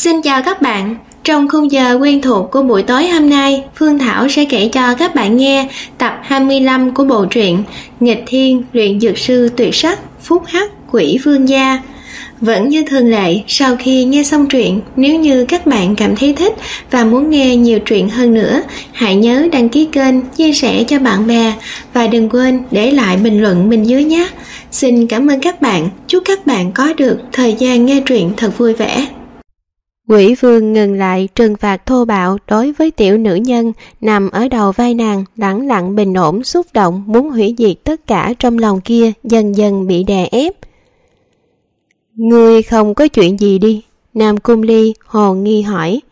Xin chào các bạn. Trong khung giờ quen thuộc của buổi tối hôm nay, Phương Thảo sẽ kể cho các bạn nghe tập 25 của bộ truyện Nghịch Thiên luyện dược sư tuyệt sắc Phúc Hắc Quỷ Vương Gia. Vẫn như thường lệ, sau khi nghe xong truyện, nếu như các bạn cảm thấy thích và muốn nghe nhiều truyện hơn nữa, hãy nhớ đăng ký kênh, chia sẻ cho bạn bè và đừng quên để lại bình luận bên dưới nhé. Xin cảm ơn các bạn, chúc các bạn có được thời gian nghe truyện thật vui vẻ. Quỷ Vương ngừng lại trừng phạt thô bạo đối với tiểu nữ nhân nằm ở đầu vai nàng, lẳng lặng bình ổn xúc động muốn hủy diệt tất cả trong lòng kia dần dần bị đè ép. Ngươi không có chuyện gì đi? Nam Cung Ly hồ nghi hỏi.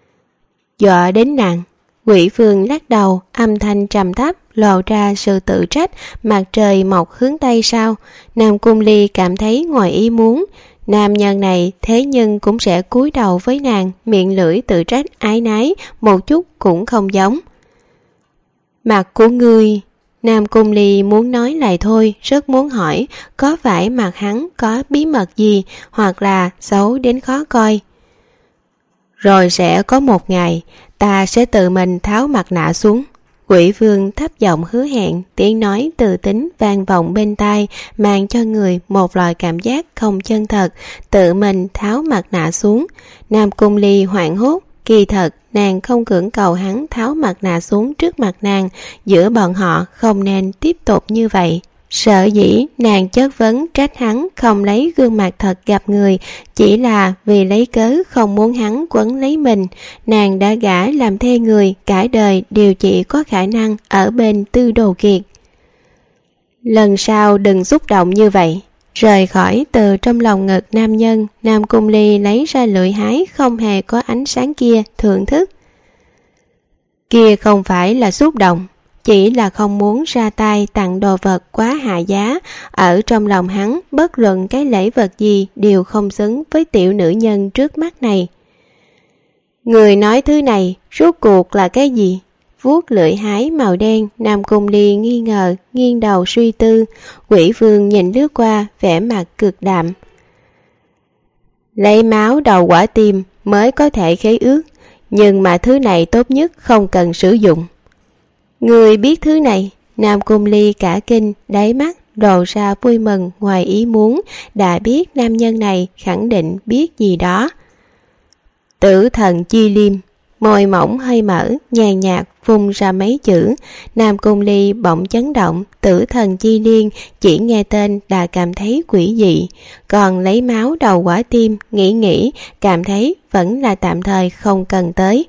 Dọa đến nàng. Quỷ Vương lắc đầu, âm thanh trầm thấp lộ ra sự tự trách. Mặt trời mọc hướng tây sao? Nam Cung Ly cảm thấy ngoài ý muốn. Nam nhân này thế nhưng cũng sẽ cúi đầu với nàng, miệng lưỡi tự trách ái nái, một chút cũng không giống. Mặt của ngươi... Nam Cung Ly muốn nói lại thôi, rất muốn hỏi có phải mặt hắn có bí mật gì hoặc là xấu đến khó coi. Rồi sẽ có một ngày ta sẽ tự mình tháo mặt nạ xuống. Quỷ Vương thấp giọng hứa hẹn, tiếng nói từ tính vang vọng bên tai, mang cho người một loại cảm giác không chân thật. Tự mình tháo mặt nạ xuống. Nam Cung Ly hoảng hốt. Kỳ thật, nàng không cưỡng cầu hắn tháo mặt nạ xuống trước mặt nàng, giữa bọn họ không nên tiếp tục như vậy. Sợ dĩ nàng chất vấn trách hắn không lấy gương mặt thật gặp người, chỉ là vì lấy cớ không muốn hắn quấn lấy mình. Nàng đã gả làm thê người, cả đời đều chỉ có khả năng ở bên Tư Đồ Kiệt. Lần sau đừng xúc động như vậy. Rời khỏi từ trong lòng ngực nam nhân, Nam Cung Ly lấy ra lưỡi hái không hề có ánh sáng kia, thưởng thức. Kia không phải là xúc động, chỉ là không muốn ra tay tặng đồ vật quá hạ giá. Ở trong lòng hắn, bất luận cái lễ vật gì đều không xứng với tiểu nữ nhân trước mắt này. Người nói thứ này, rốt cuộc là cái gì? Vuốt lưỡi hái màu đen, Nam Cung Ly nghi ngờ, nghiêng đầu suy tư. Quỷ Vương nhìn lướt qua, vẻ mặt cực đạm. Lấy máu đầu quả tim mới có thể khế ước, nhưng mà thứ này tốt nhất không cần sử dụng. Người biết thứ này? Nam Cung Ly cả kinh, đáy mắt lộ ra vui mừng ngoài ý muốn, đã biết nam nhân này khẳng định biết gì đó. Tử thần chi liêm. Môi mỏng hơi mở, nhàn nhạt phun ra mấy chữ. Nam Cung Ly bỗng chấn động. Tử thần chi liên, chỉ nghe tên đã cảm thấy quỷ dị. Còn lấy máu đầu quả tim, nghĩ cảm thấy vẫn là tạm thời không cần tới.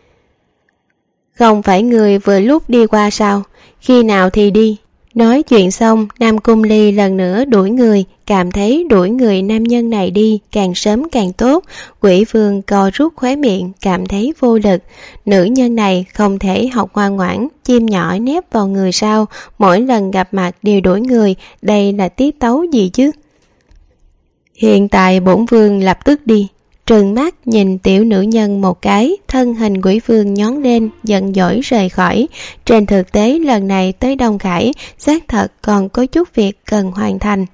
Không phải người vừa lúc đi qua sao? Khi nào thì đi? Nói chuyện xong, Nam Cung Ly lần nữa đuổi người, cảm thấy đuổi người nam nhân này đi càng sớm càng tốt. Quỷ Vương co rút khóe miệng, cảm thấy vô lực. Nữ nhân này không thể học ngoan ngoãn, chim nhỏ nép vào người sao? Mỗi lần gặp mặt đều đuổi người, đây là tiết tấu gì chứ? Hiện tại bổn vương lập tức đi. Trừng mắt nhìn tiểu nữ nhân một cái, thân hình Quỷ Vương nhón lên, giận dỗi rời khỏi. Trên thực tế lần này tới Đông Khải, xác thật còn có chút việc cần hoàn thành.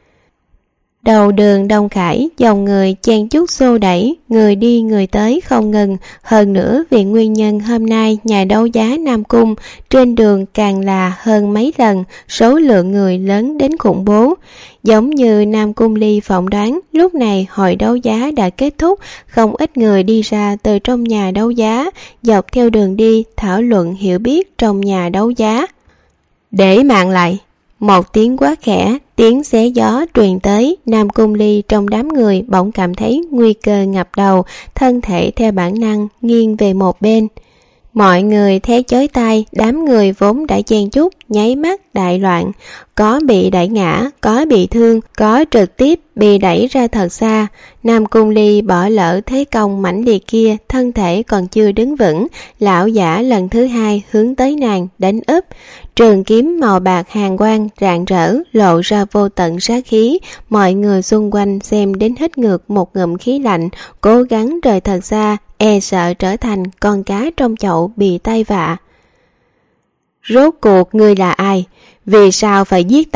Đầu đường Đông Khải, dòng người chen chúc xô đẩy, người đi người tới không ngừng. Hơn nữa vì nguyên nhân hôm nay nhà đấu giá Nam Cung, trên đường càng là hơn mấy lần, số lượng người lớn đến khủng bố. Giống như Nam Cung Ly phỏng đoán, lúc này hội đấu giá đã kết thúc, không ít người đi ra từ trong nhà đấu giá, dọc theo đường đi thảo luận hiểu biết trong nhà đấu giá. Để mạng lại. Một tiếng quát khẽ, tiếng xé gió truyền tới. Nam Cung Ly trong đám người bỗng cảm thấy nguy cơ ngập đầu, thân thể theo bản năng nghiêng về một bên. Mọi người thét chói tai, đám người vốn đã chen chúc nháy mắt đại loạn, có bị đẩy ngã, có bị thương, có trực tiếp bị đẩy ra thật xa. Nam Cung Ly bỏ lỡ thế công mãnh liệt kia, thân thể còn chưa đứng vững, lão giả lần thứ hai hướng tới nàng đánh úp. Trường kiếm màu bạc hàn quang rạng rỡ, lộ ra vô tận sát khí. Mọi người xung quanh xem đến hít ngược một ngụm khí lạnh, cố gắng rời thật xa, e sợ trở thành con cá trong chậu bị tai vạ. Rốt cuộc ngươi là ai? Vì sao phải giết ta?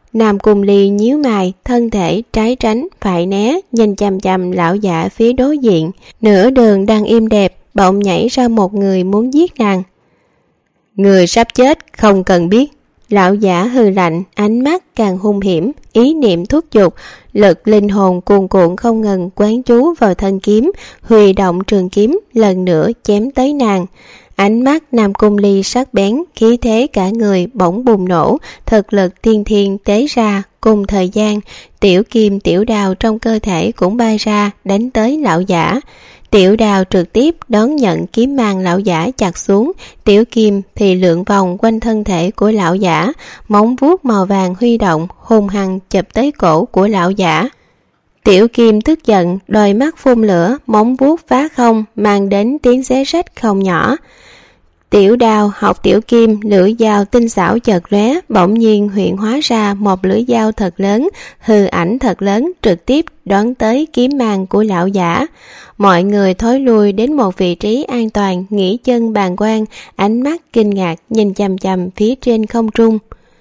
Nam Cung Ly nhíu mày, thân thể trái tránh phải né, nhìn chằm chằm lão giả phía đối diện. Nửa đường đang im đẹp, bỗng nhảy ra một người muốn giết nàng. Người sắp chết không cần biết. Lão giả hừ lạnh, ánh mắt càng hung hiểm, ý niệm thúc giục, lực linh hồn cuồn cuộn không ngừng quán chú vào thân kiếm, huy động trường kiếm lần nữa chém tới nàng. Ánh mắt Nam Cung Ly sắc bén, khí thế cả người bỗng bùng nổ, thực lực thiên thiên tế ra. Cùng thời gian, tiểu kim tiểu đao trong cơ thể cũng bay ra, đánh tới lão giả. Tiểu đao trực tiếp đón nhận kiếm mang lão giả chặt xuống, tiểu kim thì lượn vòng quanh thân thể của lão giả, móng vuốt màu vàng huy động, hung hăng chụp tới cổ của lão giả. Tiểu kim tức giận, đôi mắt phun lửa, móng vuốt phá không, mang đến tiếng xé rách không nhỏ. Tiểu đao học tiểu kim, lưỡi dao tinh xảo chợt lóe, bỗng nhiên hiện hóa ra một lưỡi dao thật lớn, hư ảnh thật lớn, trực tiếp đón tới kiếm mang của lão giả. Mọi người thối lui đến một vị trí an toàn, nghỉ chân bàng quan, ánh mắt kinh ngạc nhìn chằm chằm phía trên không trung.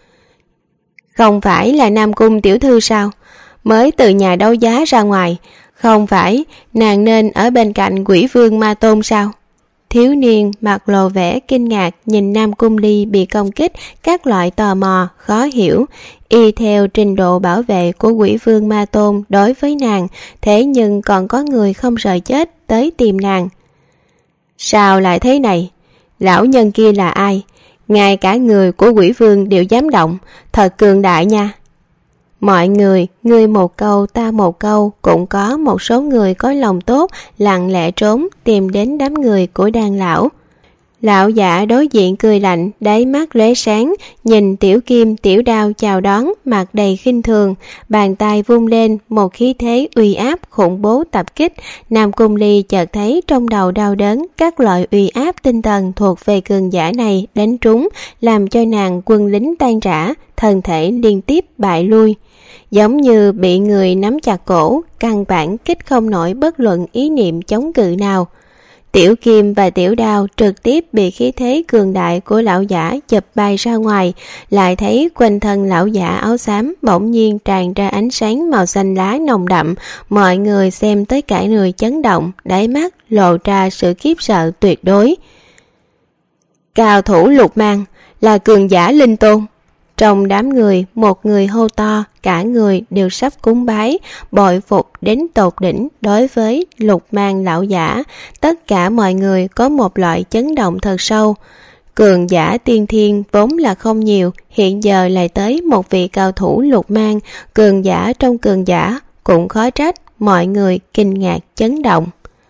Không phải là Nam Cung tiểu thư sao? Mới từ nhà đấu giá ra ngoài, không phải nàng nên ở bên cạnh Quỷ Vương Ma Tôn sao? Thiếu niên mặt lộ vẻ kinh ngạc nhìn Nam Cung Ly bị công kích, các loại tò mò, khó hiểu. Y theo trình độ bảo vệ của Quỷ Vương Ma Tôn đối với nàng, thế nhưng còn có người không sợ chết tới tìm nàng. Sao lại thế này? Lão nhân kia là ai? Ngay cả người của Quỷ Vương đều dám động, thật cường đại nha. Mọi người, ngươi một câu ta một câu, cũng có một số người có lòng tốt, lặng lẽ trốn tìm đến đám người của Đan lão. Lão giả đối diện cười lạnh, đáy mắt lóe sáng, nhìn tiểu kim tiểu đao chào đón, mặt đầy khinh thường, bàn tay vung lên, một khí thế uy áp khủng bố tập kích. Nam Cung Ly chợt thấy trong đầu đau đớn, các loại uy áp tinh thần thuộc về cường giả này đánh trúng, làm cho nàng quân lính tan rã, thân thể liên tiếp bại lui. Giống như bị người nắm chặt cổ, căn bản kích không nổi bất luận ý niệm chống cự nào. Tiểu kim và tiểu đao trực tiếp bị khí thế cường đại của lão giả chụp bay ra ngoài, lại thấy quanh thân lão giả áo xám bỗng nhiên tràn ra ánh sáng màu xanh lá nồng đậm. Mọi người xem tới cả người chấn động, đáy mắt lộ ra sự khiếp sợ tuyệt đối. Cao thủ Lục Mang là cường giả linh tôn. Trong đám người, một người hô to, cả người đều sắp cúng bái, bội phục đến tột đỉnh đối với Lục Mang lão giả. Tất cả mọi người có một loại chấn động thật sâu. Cường giả tiên thiên vốn là không nhiều, hiện giờ lại tới một vị cao thủ Lục Mang, cường giả trong cường giả, cũng khó trách mọi người kinh ngạc chấn động.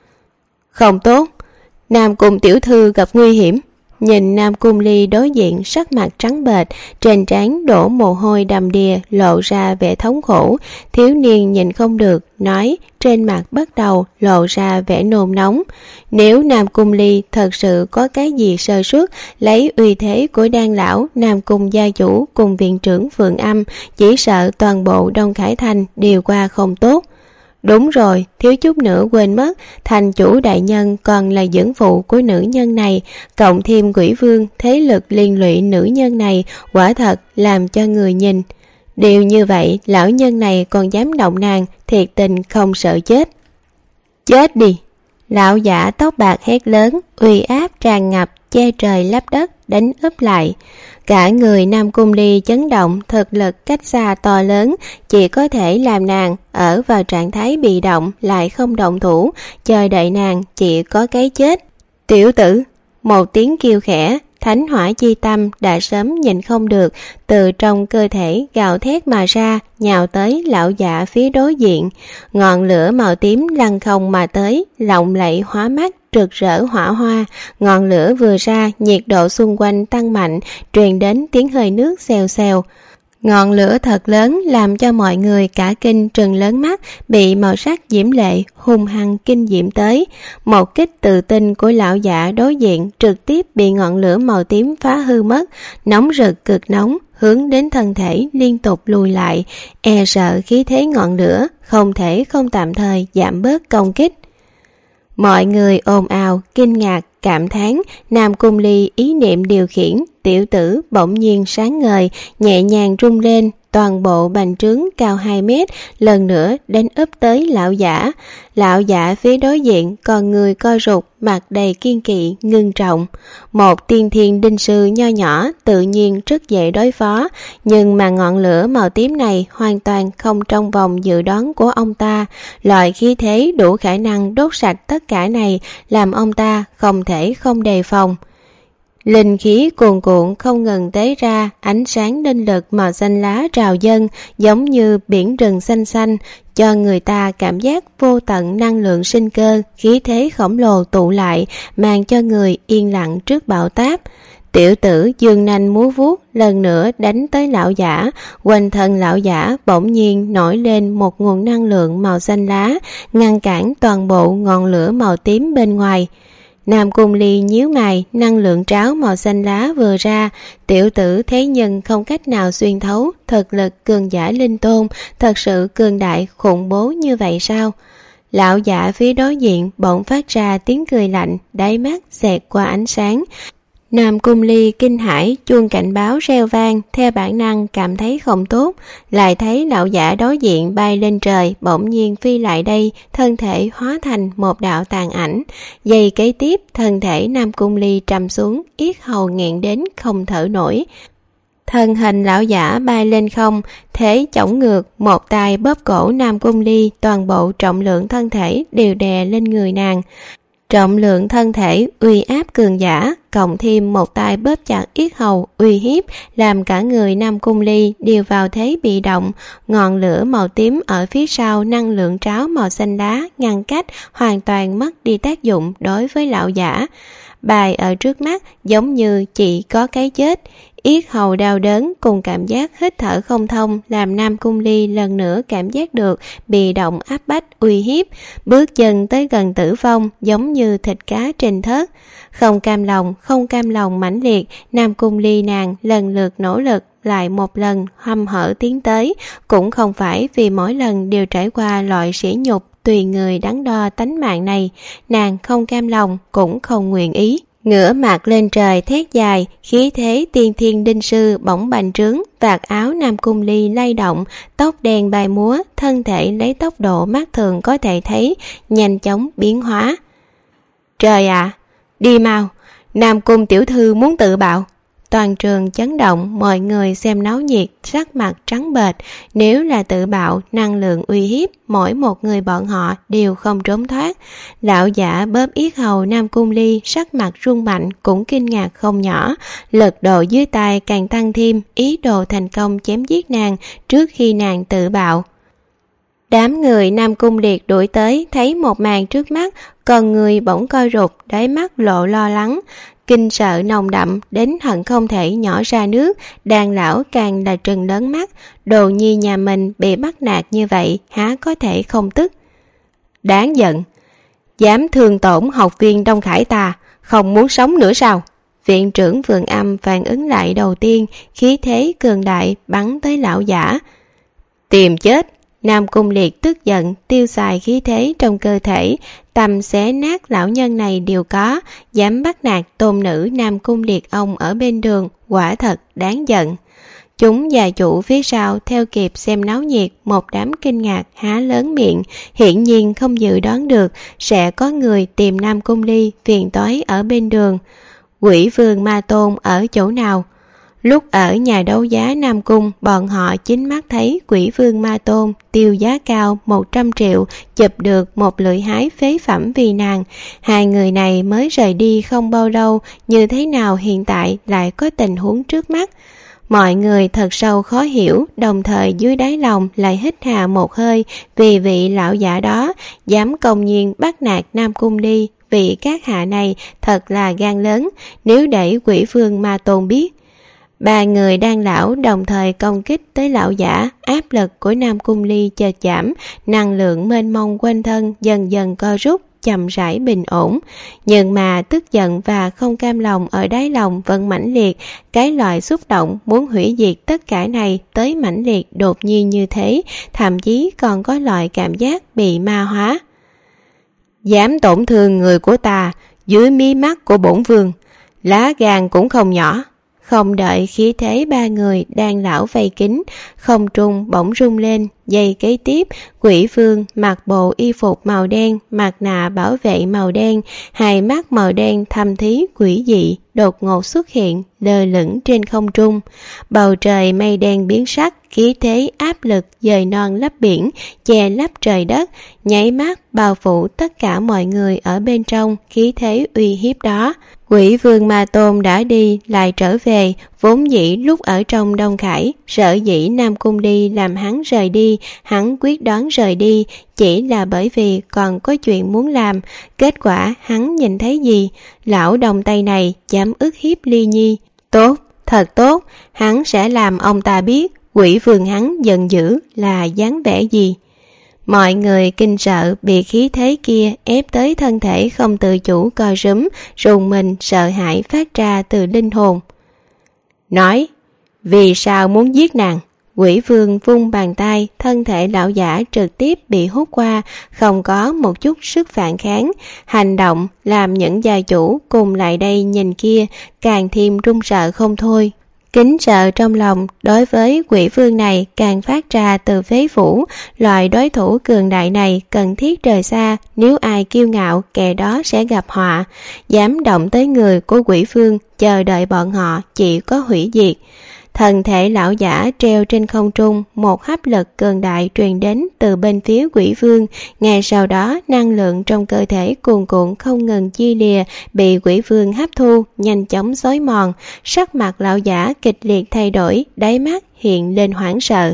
Không tốt, Nam Cung tiểu thư gặp nguy hiểm. Nhìn Nam Cung Ly đối diện sắc mặt trắng bệch, trên trán đổ mồ hôi đầm đìa, lộ ra vẻ thống khổ. Thiếu niên nhìn không được, nói, trên mặt bắt đầu lộ ra vẻ nôn nóng. Nếu Nam Cung Ly thật sự có cái gì sơ suất, lấy uy thế của Đan lão, Nam Cung gia chủ cùng viện trưởng Phượng Âm, chỉ sợ toàn bộ Đông Khải Thành đều qua không tốt. Đúng rồi, thiếu chút nữa quên mất, thành chủ đại nhân còn là dưỡng phụ của nữ nhân này, cộng thêm Quỷ Vương, thế lực liên lụy nữ nhân này, quả thật làm cho người nhìn. Điều như vậy, lão nhân này còn dám động nàng, thiệt tình không sợ chết. Chết đi! Lão giả tóc bạc hét lớn, uy áp tràn ngập, che trời lấp đất, đánh úp lại. Cả người Nam Cung Ly chấn động, thực lực cách xa to lớn, chỉ có thể làm nàng ở vào trạng thái bị động, lại không động thủ, chờ đợi nàng chỉ có cái chết. Tiểu tử! Một tiếng kêu khẽ, thánh hỏa chi tâm đã sớm nhìn không được, từ trong cơ thể gào thét mà ra, nhào tới lão giả phía đối diện. Ngọn lửa màu tím lăn không mà tới, lộng lẫy hóa mắt, rực rỡ hỏa hoa. Ngọn lửa vừa ra, nhiệt độ xung quanh tăng mạnh, truyền đến tiếng hơi nước xèo xèo. Ngọn lửa thật lớn làm cho mọi người cả kinh trừng lớn mắt, bị màu sắc diễm lệ hung hăng kinh diễm tới. Một kích tự tin của lão giả đối diện trực tiếp bị ngọn lửa màu tím phá hư mất, nóng rực cực nóng, hướng đến thân thể liên tục lùi lại, e sợ khí thế ngọn lửa không thể không tạm thời giảm bớt công kích. Mọi người ồn ào, kinh ngạc, cảm thán. Nam Cung Ly ý niệm điều khiển, tiểu tử bỗng nhiên sáng ngời, nhẹ nhàng rung lên, toàn bộ bành trướng cao 2 mét, lần nữa đánh úp tới lão giả. Lão giả phía đối diện, con người co rụt, mặt đầy kiên kỵ, ngưng trọng. Một tiên thiên đinh sư nho nhỏ tự nhiên rất dễ đối phó, nhưng mà ngọn lửa màu tím này hoàn toàn không trong vòng dự đoán của ông ta. Loại khí thế đủ khả năng đốt sạch tất cả này làm ông ta không thể không đề phòng. Linh khí cuồn cuộn không ngừng tế ra, ánh sáng linh lực màu xanh lá trào dâng giống như biển rừng xanh xanh, cho người ta cảm giác vô tận năng lượng sinh cơ, khí thế khổng lồ tụ lại, mang cho người yên lặng trước bão táp. Tiểu tử dương nanh múa vuốt lần nữa đánh tới lão giả, quanh thân lão giả bỗng nhiên nổi lên một nguồn năng lượng màu xanh lá, ngăn cản toàn bộ ngọn lửa màu tím bên ngoài. Nam Cung Ly nhíu mày, năng lượng tráo màu xanh lá vừa ra, tiểu tử thế nhưng không cách nào xuyên thấu, thực lực cường giả linh tôn, thật sự cường đại khủng bố như vậy sao? Lão giả phía đối diện bỗng phát ra tiếng cười lạnh, đáy mắt xẹt qua ánh sáng. Nam Cung Ly kinh hãi, chuông cảnh báo reo vang, theo bản năng cảm thấy không tốt, lại thấy lão giả đối diện bay lên trời, bỗng nhiên phi lại đây, thân thể hóa thành một đạo tàn ảnh. Giây kế tiếp, thân thể Nam Cung Ly trầm xuống, yết hầu nghẹn đến không thở nổi. Thân hình lão giả bay lên không, thế chổng ngược, một tay bóp cổ Nam Cung Ly, toàn bộ trọng lượng thân thể đều đè lên người nàng. Trọng lượng thân thể uy áp cường giả, cộng thêm một tay bóp chặt yết hầu uy hiếp, làm cả người Nam Cung Ly đều vào thế bị động. Ngọn lửa màu tím ở phía sau năng lượng tráo màu xanh lá ngăn cách, hoàn toàn mất đi tác dụng đối với lão giả. Bài ở trước mắt giống như chỉ có cái chết. Yết hầu đau đớn cùng cảm giác hít thở không thông làm Nam Cung Ly lần nữa cảm giác được bị động áp bách uy hiếp, bước chân tới gần tử vong giống như thịt cá trên thớt. Không cam lòng mãnh liệt, Nam Cung Ly nàng lần lượt nỗ lực lại một lần hăm hở tiến tới, cũng không phải vì mỗi lần đều trải qua loại sỉ nhục tùy người đắn đo tánh mạng này, nàng không cam lòng cũng không nguyện ý. Ngửa mặt lên trời thét dài, khí thế tiên thiên đinh sư bỗng bành trướng, vạt áo Nam Cung Ly lay động, tóc đen bay múa, thân thể lấy tốc độ mắt thường có thể thấy nhanh chóng biến hóa. Trời ạ, đi mau, Nam Cung tiểu thư muốn tự bạo. Toàn trường chấn động, mọi người xem náo nhiệt, sắc mặt trắng bệch. Nếu là tự bạo, năng lượng uy hiếp, mỗi một người bọn họ đều không trốn thoát. Lão giả bóp yết hầu Nam Cung Ly, sắc mặt rung mạnh, cũng kinh ngạc không nhỏ. Lực độ dưới tay càng tăng thêm, ý đồ thành công chém giết nàng trước khi nàng tự bạo. Đám người Nam Cung Liệt đuổi tới, thấy một màn trước mắt, còn người bỗng coi rụt, đáy mắt lộ lo lắng. Kinh sợ nồng đậm đến hận không thể nhỏ ra nước, đàn lão càng là trừng lớn mắt, đồ nhi nhà mình bị bắt nạt như vậy, há có thể không tức. Đáng giận, dám thương tổn học viên Đông Khải ta, không muốn sống nữa sao? Viện trưởng Vườn Âm phản ứng lại đầu tiên, khí thế cường đại bắn tới lão giả. Tìm chết! Nam Cung Liệt tức giận, tiêu xài khí thế trong cơ thể, tầm xé nát lão nhân này đều có, dám bắt nạt tôn nữ Nam Cung Liệt ông ở bên đường, quả thật đáng giận. Chúng gia chủ phía sau theo kịp xem náo nhiệt, một đám kinh ngạc há lớn miệng, hiển nhiên không dự đoán được sẽ có người tìm Nam Cung Ly phiền toái ở bên đường. Quỷ vương Ma Tôn ở chỗ nào? Lúc ở nhà đấu giá Nam Cung, bọn họ chính mắt thấy Quỷ vương Ma Tôn tiêu giá cao 100 triệu chụp được một lưỡi hái phế phẩm vì nàng. Hai người này mới rời đi không bao lâu, như thế nào hiện tại lại có tình huống trước mắt? Mọi người thật sâu khó hiểu, đồng thời dưới đáy lòng lại hít hà một hơi vì vị lão giả đó dám công nhiên bắt nạt Nam Cung Ly. Vị các hạ này thật là gan lớn, nếu để Quỷ vương Ma Tôn biết. Ba người đang lão đồng thời công kích tới lão giả, áp lực của Nam Cung Ly chợt giảm, năng lượng mênh mông quanh thân dần dần co rút, chậm rãi bình ổn. Nhưng mà tức giận và không cam lòng ở đáy lòng vẫn mãnh liệt, cái loại xúc động muốn hủy diệt tất cả này tới mãnh liệt đột nhiên như thế, thậm chí còn có loại cảm giác bị ma hóa. Dám tổn thương người của ta dưới mí mắt của bổn vương, lá gan cũng không nhỏ. Không đợi khí thế ba người đang lão vây kín, không trung bỗng rung lên. Giây kế tiếp, Quỷ Vương mặc bộ y phục màu đen, mặt nạ bảo vệ màu đen, hai mắt màu đen thâm thí quỷ dị đột ngột xuất hiện, lơ lửng trên không trung. Bầu trời mây đen biến sắc, khí thế áp lực dời non lấp biển, che lấp trời đất, nháy mắt bao phủ tất cả mọi người ở bên trong khí thế uy hiếp đó. Quỷ Vương Ma Tôn đã đi lại trở về, vốn dĩ lúc ở trong Đông Khải, sở dĩ Nam Cung Ly làm hắn rời đi, hắn quyết đoán rời đi chỉ là bởi vì còn có chuyện muốn làm. Kết quả hắn nhìn thấy gì? Lão đồng tây này dám ức hiếp Ly Nhi. Tốt, thật tốt, hắn sẽ làm ông ta biết Quỷ Vương hắn giận dữ là dáng vẻ gì. Mọi người kinh sợ bị khí thế kia ép tới thân thể không tự chủ co rúm, rùng mình sợ hãi phát ra từ linh hồn. Nói, vì sao muốn giết nàng? Quỷ Vương vung bàn tay, thân thể lão giả trực tiếp bị hút qua, không có một chút sức phản kháng. Hành động làm những gia chủ cùng lại đây nhìn kia càng thêm run sợ không thôi. Kính sợ trong lòng đối với Quỷ Vương này càng phát ra từ phế phủ. Loại đối thủ cường đại này cần thiết rời xa, nếu ai kiêu ngạo kẻ đó sẽ gặp họa. Dám động tới người của Quỷ Vương, chờ đợi bọn họ chỉ có hủy diệt. Thân thể lão giả treo trên không trung, một hấp lực cường đại truyền đến từ bên phía Quỷ Vương. Ngay sau đó, năng lượng trong cơ thể cuồn cuộn không ngừng chia lìa, bị Quỷ Vương hấp thu, nhanh chóng xói mòn. Sắc mặt lão giả kịch liệt thay đổi, đáy mắt hiện lên hoảng sợ.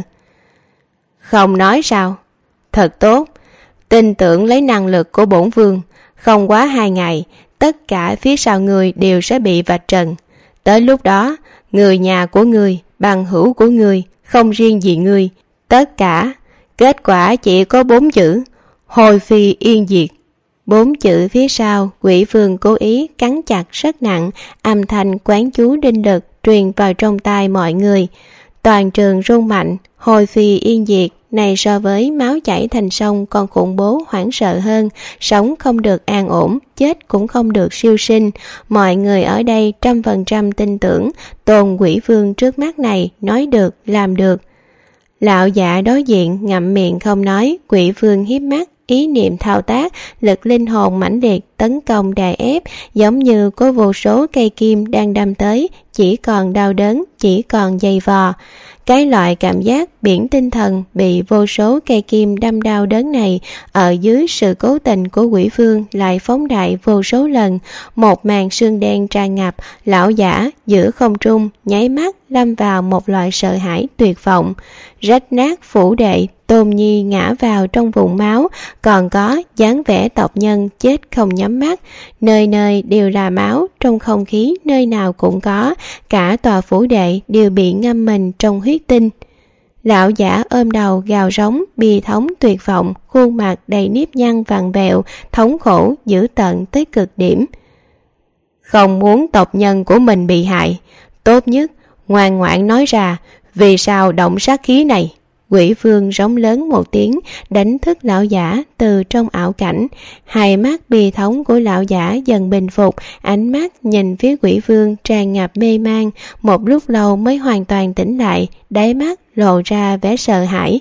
Không nói sao? Thật tốt, tin tưởng lấy năng lực của bổn vương, không quá 2 ngày, tất cả phía sau người đều sẽ bị vạch trần. Tới lúc đó, người nhà của người, bằng hữu của người, không riêng gì người, tất cả, kết quả chỉ có 4 chữ, hồi phi yên diệt. 4 chữ phía sau, Quỷ Vương cố ý cắn chặt rất nặng, âm thanh quán chú đinh lực truyền vào trong tai mọi người. Toàn trường rung mạnh, hồi phi yên diệt này so với máu chảy thành sông còn khủng bố hoảng sợ hơn. Sống không được an ổn, chết cũng không được siêu sinh. Mọi người ở đây 100% tin tưởng Tôn Quỷ Vương trước mắt này nói được làm được. Lão giả đối diện ngậm miệng không nói. Quỷ Vương hiếp mắt, ý niệm thao tác, lực linh hồn mãnh liệt tấn công đè ép, giống như có vô số cây kim đang đâm tới, chỉ còn đau đớn, chỉ còn dày vò. Cái loại cảm giác biển tinh thần bị vô số cây kim đâm đau đớn này, ở dưới sự cố tình của Quỷ Vương lại phóng đại vô số lần. Một màn sương đen tràn ngập, lão giả giữa không trung nháy mắt lâm vào một loại sợ hãi tuyệt vọng. Rách nát phủ đệ, Tôn Nhi ngã vào trong vùng máu, còn có dáng vẻ tộc nhân chết không nhắm mắt. Nơi nơi đều là máu, trong không khí nơi nào cũng có, cả tòa phủ đệ đều bị ngâm mình trong huyết tinh. Lão giả ôm đầu gào rống, bi thống tuyệt vọng, khuôn mặt đầy nếp nhăn vặn vẹo, thống khổ dữ tợn tới cực điểm. Không muốn tộc nhân của mình bị hại, tốt nhất ngoan ngoãn nói ra vì sao động sát khí này. Quỷ Vương rống lớn một tiếng, đánh thức lão giả từ trong ảo cảnh. Hai mắt bi thống của lão giả dần bình phục, ánh mắt nhìn phía Quỷ Vương tràn ngập mê man, một lúc lâu mới hoàn toàn tỉnh lại, đáy mắt lộ ra vẻ sợ hãi.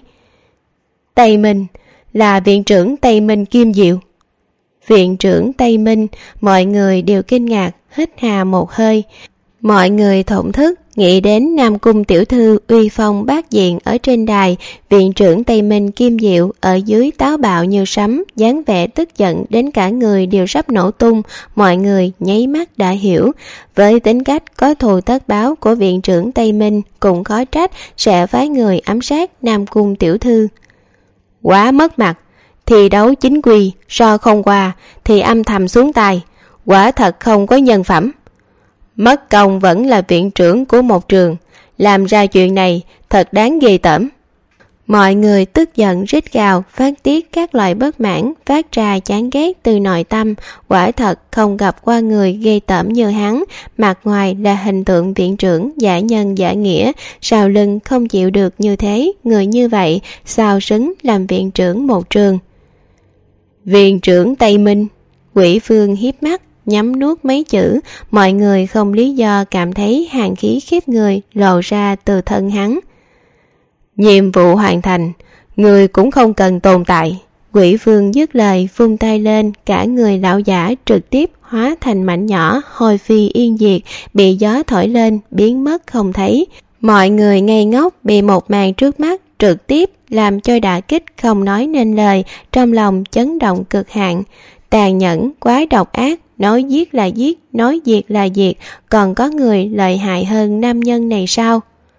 Tây Minh, là viện trưởng Tây Minh Kim Diệu. Viện trưởng Tây Minh, mọi người đều kinh ngạc, hít hà một hơi. Mọi người thổn thức, nghĩ đến Nam Cung tiểu thư uy phong bát diện ở trên đài, viện trưởng Tây Minh Kim Diệu ở dưới táo bạo như sấm, dáng vẻ tức giận đến cả người đều sắp nổ tung. Mọi người nháy mắt đã hiểu, với tính cách có thù tất báo của viện trưởng Tây Minh, cũng khó trách sẽ phái người ám sát Nam Cung tiểu thư. Quá mất mặt, thi đấu chính quy, so không qua thì âm thầm xuống tay, quả thật không có nhân phẩm. Mất công vẫn là viện trưởng của một trường, làm ra chuyện này thật đáng ghê tởm. Mọi người tức giận rít gào, phát tiết các loại bất mãn, phát ra chán ghét từ nội tâm. Quả thật không gặp qua người ghê tởm như hắn, mặt ngoài là hình tượng viện trưởng giả nhân giả nghĩa, sau lưng không chịu được như thế. Người như vậy sao xứng làm viện trưởng một trường. Viện trưởng Tây Minh. Quỷ Vương hiếp mắt, nhắm nuốt mấy chữ, mọi người không lý do cảm thấy hàn khí khiếp người lộ ra từ thân hắn. Nhiệm vụ hoàn thành, người cũng không cần tồn tại. Quỷ vương dứt lời vung tay lên, cả người lão giả trực tiếp hóa thành mảnh nhỏ, hồi phi yên diệt, bị gió thổi lên biến mất không thấy. Mọi người ngây ngốc bị một màn trước mắt trực tiếp làm cho đả kích không nói nên lời, trong lòng chấn động cực hạn. Tàn nhẫn, quá độc ác, nói giết là giết, nói diệt là diệt, còn có người lợi hại hơn nam nhân này sao?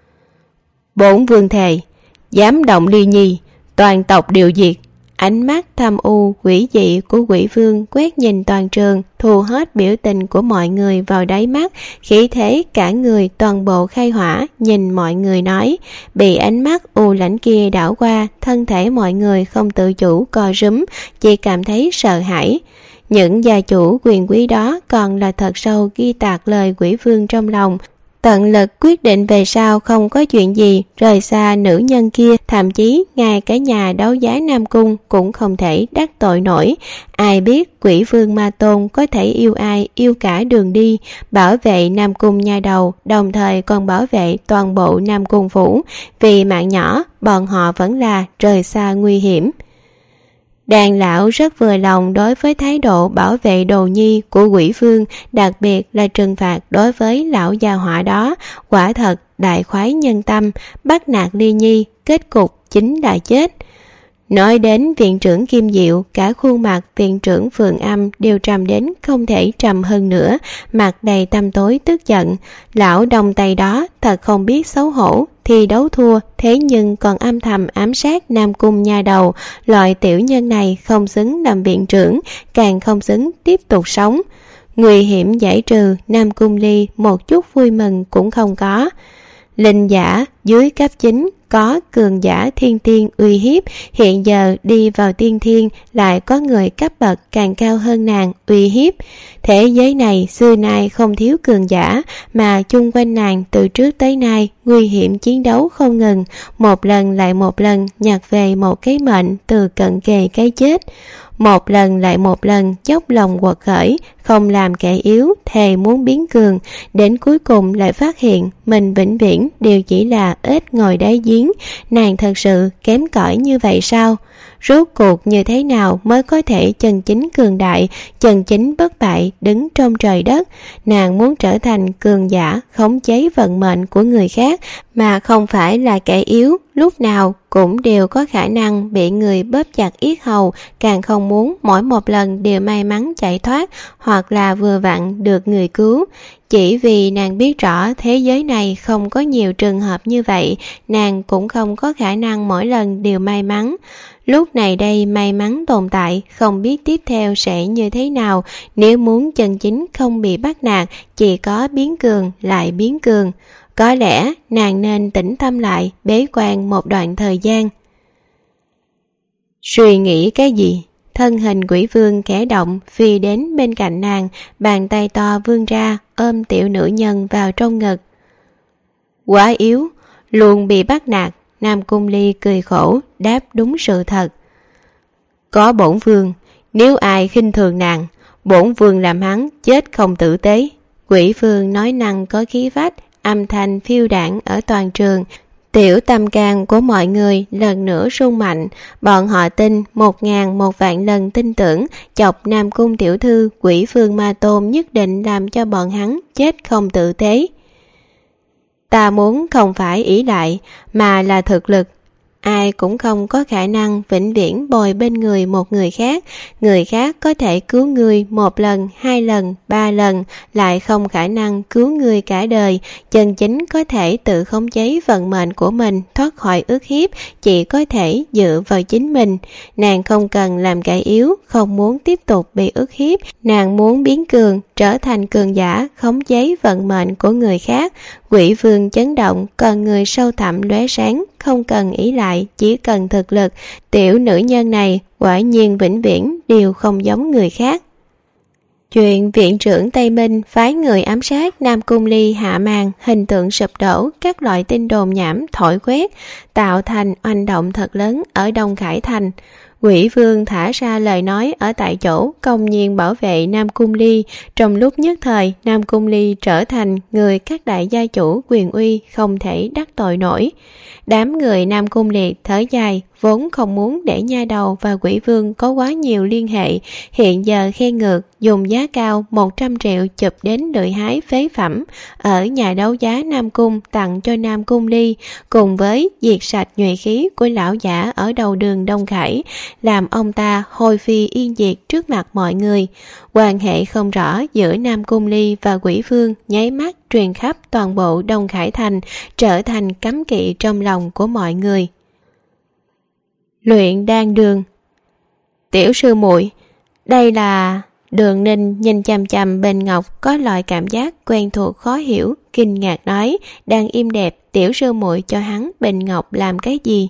Bổn vương thề, dám động Ly Nhi, toàn tộc đều diệt. Ánh mắt thâm u quỷ dị của quỷ vương quét nhìn toàn trường, thu hết biểu tình của mọi người vào đáy mắt, khí thế cả người toàn bộ khai hỏa, nhìn mọi người nói. Bị ánh mắt u lãnh kia đảo qua, thân thể mọi người không tự chủ co rúm, chỉ cảm thấy sợ hãi. Những gia chủ quyền quý đó còn là thật sâu ghi tạc lời quỷ vương trong lòng, tận lực quyết định về sau không có chuyện gì rời xa nữ nhân kia, thậm chí ngay cả nhà đấu giá Nam Cung cũng không thể đắc tội nổi. Ai biết quỷ vương Ma Tôn có thể yêu ai yêu cả đường đi, bảo vệ Nam Cung nha đầu, đồng thời còn bảo vệ toàn bộ Nam Cung phủ. Vì mạng nhỏ, bọn họ vẫn là rời xa nguy hiểm. Đàn lão rất vừa lòng đối với thái độ bảo vệ đồ nhi của quỷ vương, đặc biệt là trừng phạt đối với lão gia họa đó, quả thật đại khoái nhân tâm. Bắt nạt Ly Nhi, kết cục chính là chết. Nói đến viện trưởng Kim Diệu, cả khuôn mặt viện trưởng Phượng Âm đều trầm đến không thể trầm hơn nữa, mặt đầy tăm tối tức giận. Lão đồng tay đó thật không biết xấu hổ, thi đấu thua thế nhưng còn âm thầm ám sát Nam Cung nha đầu. Loại tiểu nhân này không xứng làm viện trưởng, càng không xứng tiếp tục sống. Nguy hiểm giải trừ, Nam Cung Ly một chút vui mừng cũng không có. Linh giả dưới cấp 9 có cường giả thiên tiên uy hiếp, hiện giờ đi vào tiên thiên lại có người cấp bậc càng cao hơn nàng uy hiếp. Thế giới này xưa nay không thiếu cường giả, mà chung quanh nàng từ trước tới nay nguy hiểm chiến đấu không ngừng, một lần lại một lần nhặt về một cái mệnh từ cận kề cái chết. Một lần lại một lần dốc lòng quật khởi, không làm kẻ yếu, thề muốn biến cường, đến cuối cùng lại phát hiện mình vĩnh viễn đều chỉ là ếch ngồi đáy giếng. Nàng thật sự kém cỏi như vậy sao? Rốt cuộc như thế nào mới có thể chân chính cường đại, chân chính bất bại đứng trong trời đất? Nàng muốn trở thành cường giả khống chế vận mệnh của người khác, mà không phải là kẻ yếu, lúc nào cũng đều có khả năng bị người bóp chặt yết hầu, càng không muốn mỗi một lần đều may mắn chạy thoát hoặc là vừa vặn được người cứu. Chỉ vì nàng biết rõ thế giới này không có nhiều trường hợp như vậy, nàng cũng không có khả năng mỗi lần đều may mắn. Lúc này đây may mắn tồn tại, không biết tiếp theo sẽ như thế nào. Nếu muốn chân chính không bị bắt nạt, chỉ có biến cường lại biến cường. Có lẽ nàng nên tĩnh tâm lại, bế quan một đoạn thời gian. Suy nghĩ cái gì? Thân hình quỷ vương khẽ động, phi đến bên cạnh nàng, bàn tay to vươn ra, ôm tiểu nữ nhân vào trong ngực. Quá yếu, luôn bị bắt nạt. Nam Cung Ly cười khổ, đáp đúng sự thật. Có bổn vương, nếu ai khinh thường nàng, bổn vương làm hắn chết không tử tế. Quỷ vương nói năng có khí phách, âm thanh phiêu đãng ở toàn trường. Tiểu tâm can của mọi người lần nữa rung mạnh, bọn họ tin 1000 lần tin tưởng chọc Nam Cung tiểu thư quỷ vương Ma Tôn nhất định làm cho bọn hắn chết không tử tế. Ta muốn không phải ỷ lại mà là thực lực. Ai cũng không có khả năng vĩnh viễn bồi bên người một người khác. Người khác có thể cứu người 1 lần, 2 lần, 3 lần, lại không khả năng cứu người cả đời. Chân chính có thể tự khống chế vận mệnh của mình thoát khỏi ức hiếp, chỉ có thể dựa vào chính mình. Nàng không cần làm kẻ yếu, không muốn tiếp tục bị ức hiếp. Nàng muốn biến cường, trở thành cường giả, khống chế vận mệnh của người khác. Quỷ vương chấn động, còn người sâu thẳm lóe sáng, không cần ý lại, chỉ cần thực lực. Tiểu nữ nhân này quả nhiên vĩnh viễn đều không giống người khác. Chuyện viện trưởng Tây Minh phái người ám sát Nam Cung Ly hạ màn, hình tượng sụp đổ, các loại tin đồn nhảm thổi quét, tạo thành oanh động thật lớn ở Đông Khải Thành. Quỷ vương thả ra lời nói ở tại chỗ, công nhiên bảo vệ Nam Cung Ly. Trong lúc nhất thời, Nam Cung Ly trở thành người các đại gia chủ quyền uy không thể đắc tội nổi. Đám người Nam Cung Liệt thở dài, vốn không muốn để nha đầu và quỷ vương có quá nhiều liên hệ, hiện giờ khen ngược, dùng giá cao 100 triệu chụp đến lưỡi hái phế phẩm ở nhà đấu giá Nam Cung tặng cho Nam Cung Ly, cùng với diệt sạch nhuệ khí của lão giả ở đầu đường Đông Khải, làm ông ta hôi phi yên diệt trước mặt mọi người. Quan hệ không rõ giữa Nam Cung Ly và quỷ vương nháy mắt truyền khắp toàn bộ Đông Khải Thành, trở thành cấm kỵ trong lòng của mọi người. Luyện đan đường. Tiểu sư muội, đây là... Đường Ninh nhìn chằm chằm Bình Ngọc, có loại cảm giác quen thuộc khó hiểu, kinh ngạc nói, đang im đẹp, tiểu sư muội cho hắn Bình Ngọc làm cái gì?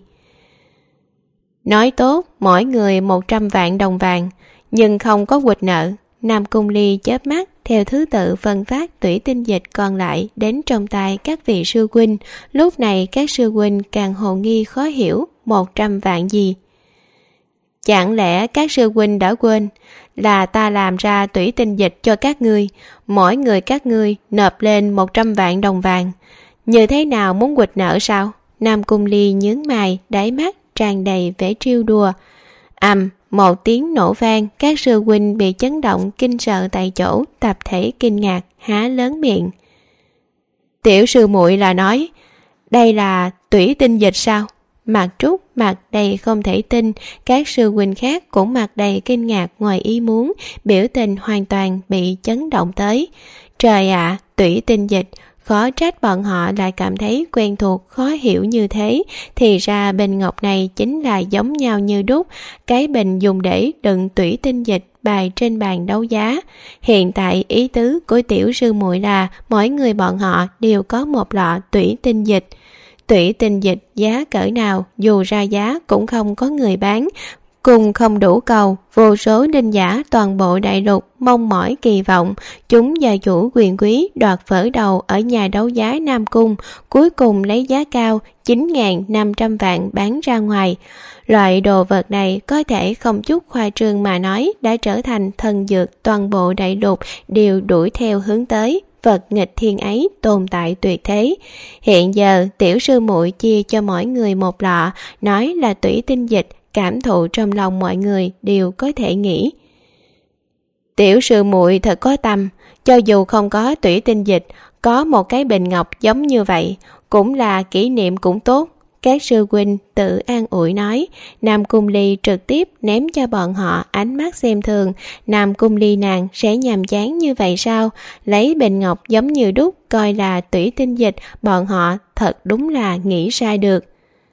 Nói tốt mỗi người 100 vạn đồng vàng, nhưng không có quỵt nợ. Nam Cung Ly chớp mắt, theo thứ tự phân phát tủy tinh dịch còn lại đến trong tay các vị sư huynh. Lúc này các sư huynh càng hồ nghi khó hiểu, 100 vạn gì? Chẳng lẽ các sư huynh đã quên là ta làm ra tủy tinh dịch cho các ngươi, mỗi người các ngươi nộp lên 100 vạn đồng vàng, như thế nào muốn quỵt nợ sao? Nam Cung Ly nhướng mày, đáy mắt tràn đầy vẻ trêu đùa. Một tiếng nổ vang, các sư huynh bị chấn động kinh sợ tại chỗ, tập thể kinh ngạc há lớn miệng. Tiểu sư muội là nói đây là tủy tinh dịch sao? Mạc Trúc mặt đầy không thể tin, các sư huynh khác cũng mặt đầy kinh ngạc ngoài ý muốn, biểu tình hoàn toàn bị chấn động tới. Trời ạ, tủy tinh dịch, khó trách bọn họ lại cảm thấy quen thuộc khó hiểu như thế. Thì ra bình ngọc này chính là giống nhau như đúc, cái bình dùng để đựng tủy tinh dịch bày trên bàn đấu giá. Hiện tại ý tứ của tiểu sư muội là mỗi người bọn họ đều có một lọ tủy tinh dịch. Tủy tinh dịch giá cỡ nào, dù ra giá cũng không có người bán, cùng không đủ cầu. Vô số đinh giả toàn bộ đại lục mong mỏi kỳ vọng chúng gia chủ quyền quý đoạt phở đầu ở nhà đấu giá Nam Cung, cuối cùng lấy giá cao 9.500 vạn bán ra ngoài. Loại đồ vật này có thể không chút khoa trương mà nói đã trở thành thần dược toàn bộ đại lục đều đuổi theo hướng tới. Vật nghịch thiên ấy tồn tại tuyệt thế. Hiện giờ tiểu sư muội chia cho mỗi người một lọ, nói là tủy tinh dịch, cảm thụ trong lòng mọi người đều có thể nghĩ. Tiểu sư muội thật có tâm, cho dù không có tủy tinh dịch, có một cái bình ngọc giống như vậy cũng là kỷ niệm cũng tốt. Các sư huynh tự an ủi nói. Nam Cung Ly trực tiếp ném cho bọn họ ánh mắt xem thường. Nam Cung Ly nàng sẽ nhàm chán như vậy sao? Lấy bình ngọc giống như đúc coi là tủy tinh dịch, bọn họ thật đúng là nghĩ sai được.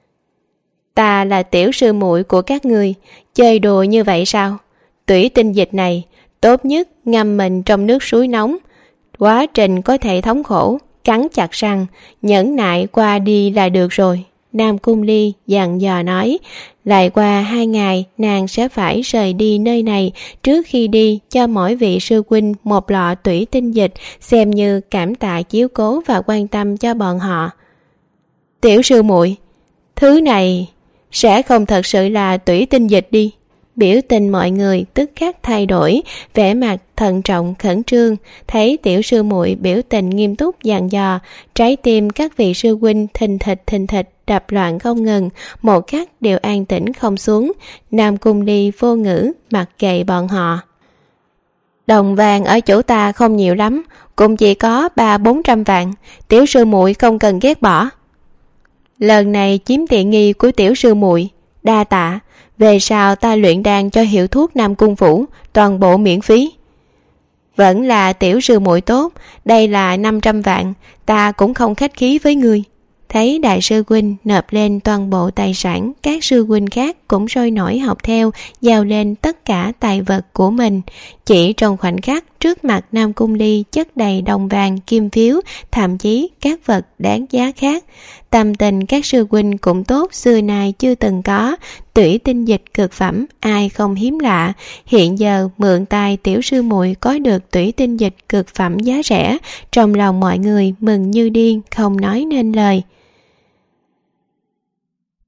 Ta là tiểu sư muội của các ngươi, chơi đùa như vậy sao? Tủy tinh dịch này tốt nhất ngâm mình trong nước suối nóng, quá trình có thể thống khổ, cắn chặt răng, nhẫn nại qua đi là được rồi. Nam Cung Ly dặn dò nói. Lại qua 2 ngày nàng sẽ phải rời đi nơi này, trước khi đi cho mỗi vị sư huynh một lọ tủy tinh dịch, xem như cảm tạ chiếu cố và quan tâm cho bọn họ. Tiểu sư muội, thứ này sẽ không thật sự là tủy tinh dịch đi? Biểu tình mọi người tức khắc thay đổi, vẻ mặt thận trọng khẩn trương. Thấy tiểu sư muội biểu tình nghiêm túc dặn dò, trái tim các vị sư huynh thình thịch đập loạn không ngừng, một khắc đều an tĩnh không xuống. Nam Cung Ly vô ngữ mặc kệ bọn họ. Đồng vàng ở chỗ ta không nhiều lắm, cũng chỉ có 300-400 vạn, tiểu sư muội không cần ghét bỏ. Lần này chiếm tiện nghi của tiểu sư muội, đa tạ. Về sau ta luyện đan cho hiệu thuốc Nam Cung phủ toàn bộ miễn phí. Vẫn là tiểu sư muội tốt, đây là 500 vạn, ta cũng không khách khí với ngươi. Thấy đại sư huynh nộp lên toàn bộ tài sản, các sư huynh khác cũng sôi nổi học theo, giao lên tất cả tài vật của mình. Chỉ trong khoảnh khắc, trước mặt Nam Cung Ly chất đầy đồng vàng, kim phiếu, thậm chí các vật đáng giá khác. Tâm tình các sư huynh cũng tốt, xưa nay chưa từng có. Tủy tinh dịch cực phẩm ai không hiếm lạ, hiện giờ mượn tay tiểu sư muội có được tủy tinh dịch cực phẩm giá rẻ, trong lòng mọi người mừng như điên không nói nên lời.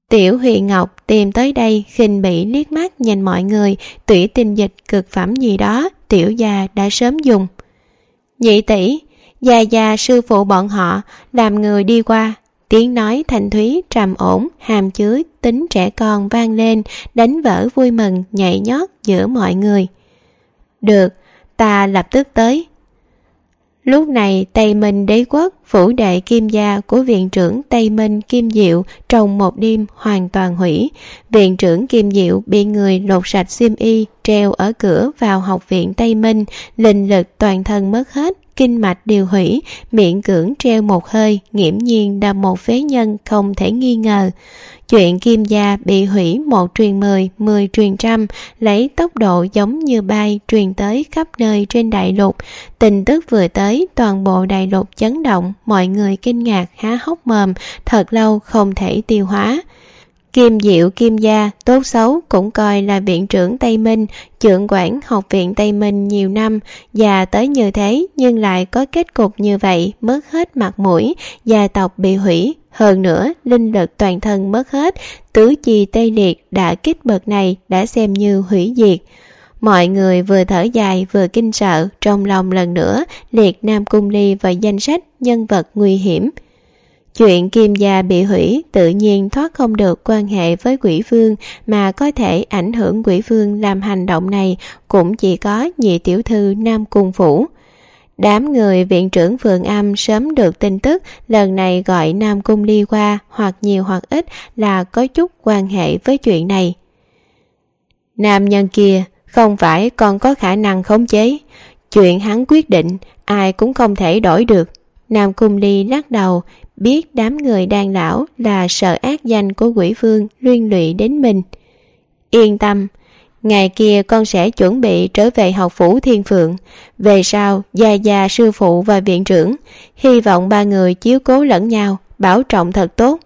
Tiểu Huyền Ngọc tìm tới đây khinh bỉ liếc mắt nhìn mọi người, tủy tinh dịch cực phẩm gì đó tiểu gia đã sớm dùng. Nhị tỷ, già sư phụ bọn họ làm người đi qua. Tiếng nói thanh thúy trầm ổn, hàm chứa tính trẻ con vang lên, đánh vỡ vui mừng nhảy nhót giữa mọi người. Được, ta lập tức tới. Lúc này Tây Minh Đế quốc, phủ đệ Kim gia của viện trưởng Tây Minh Kim Diệu trong một đêm hoàn toàn hủy. Viện trưởng Kim Diệu bị người lột sạch xiêm y treo ở cửa vào học viện Tây Minh, linh lực toàn thân mất hết, kinh mạch đều hủy, miệng cưỡng treo một hơi, nghiễm nhiên là một phế nhân không thể nghi ngờ. Chuyện Kim gia bị hủy 1 truyền 10, 10 truyền trăm, lấy tốc độ giống như bay truyền tới khắp nơi trên đại lục. Tin tức vừa tới, toàn bộ đại lục chấn động, mọi người kinh ngạc há hốc mồm, thật lâu không thể tiêu hóa. Kim Diệu Kim gia tốt xấu cũng coi là viện trưởng Tây Minh, trưởng quản học viện Tây Minh nhiều năm, già tới như thế nhưng lại có kết cục như vậy, mất hết mặt mũi, gia tộc bị hủy, hơn nữa linh lực toàn thân mất hết, tứ chi tê liệt, đã kích bậc này đã xem như hủy diệt. Mọi người vừa thở dài vừa kinh sợ, trong lòng lần nữa liệt Nam Cung Ly vào danh sách nhân vật nguy hiểm. Chuyện Kim gia bị hủy tự nhiên thoát không được quan hệ với Quỷ Vương, mà có thể ảnh hưởng Quỷ Vương làm hành động này cũng chỉ có nhị tiểu thư Nam Cung Phủ. Đám người viện trưởng Phượng Âm sớm được tin tức lần này gọi Nam Cung Ly qua, hoặc nhiều hoặc ít là có chút quan hệ với chuyện này. Nam nhân kia không phải còn có khả năng khống chế, chuyện hắn quyết định ai cũng không thể đổi được. Nam Cung Ly lắc đầu, biết đám người đan lão là sợ ác danh của Quỷ Vương liên lụy đến mình. Yên tâm, ngày kia con sẽ chuẩn bị trở về học phủ Thiên Phượng. Về sau, gia sư phụ và viện trưởng, hy vọng 3 người chiếu cố lẫn nhau, bảo trọng thật tốt.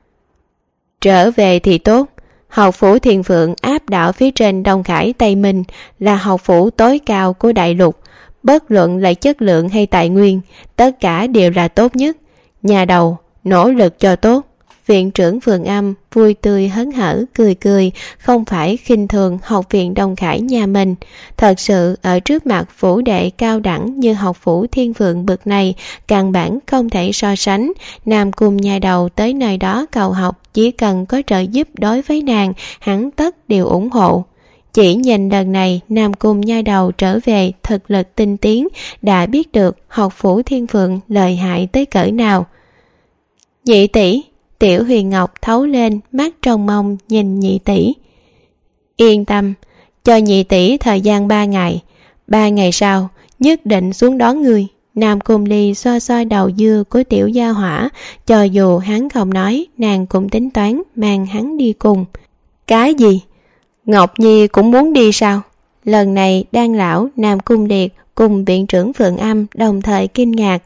Trở về thì tốt. Học phủ Thiên Phượng áp đảo phía trên Đông Khải Tây Minh, là học phủ tối cao của đại lục. Bất luận là chất lượng hay tài nguyên, tất cả đều là tốt nhất. Nhà đầu, nỗ lực cho tốt. Viện trưởng Phượng Âm vui tươi hớn hở cười cười, không phải khinh thường học viện Đông Khải nhà mình. Thật sự ở trước mặt phủ đệ cao đẳng như học phủ Thiên Phượng bậc này, căn bản không thể so sánh. Nam Cung nhà đầu tới nơi đó cầu học, chỉ cần có trợ giúp đối với nàng, hắn tất đều ủng hộ. Chỉ nhìn lần này Nam Cung nha đầu trở về thực lực tinh tiến, đã biết được học phủ Thiên Phượng lợi hại tới cỡ nào. Nhị tỷ, Tiểu Huyền Ngọc thấu lên, mắt trong mong nhìn nhị tỷ. Yên tâm, cho nhị tỷ thời gian 3 ngày. 3 ngày sau nhất định xuống đón người. Nam Cung Ly xoa xoa đầu dưa của tiểu gia hỏa, cho dù hắn không nói, nàng cũng tính toán mang hắn đi cùng. Cái gì? Ngọc Nhi cũng muốn đi sao? Lần này Đan lão, Nam Cung Liệt cùng viện trưởng Phượng Âm đồng thời kinh ngạc.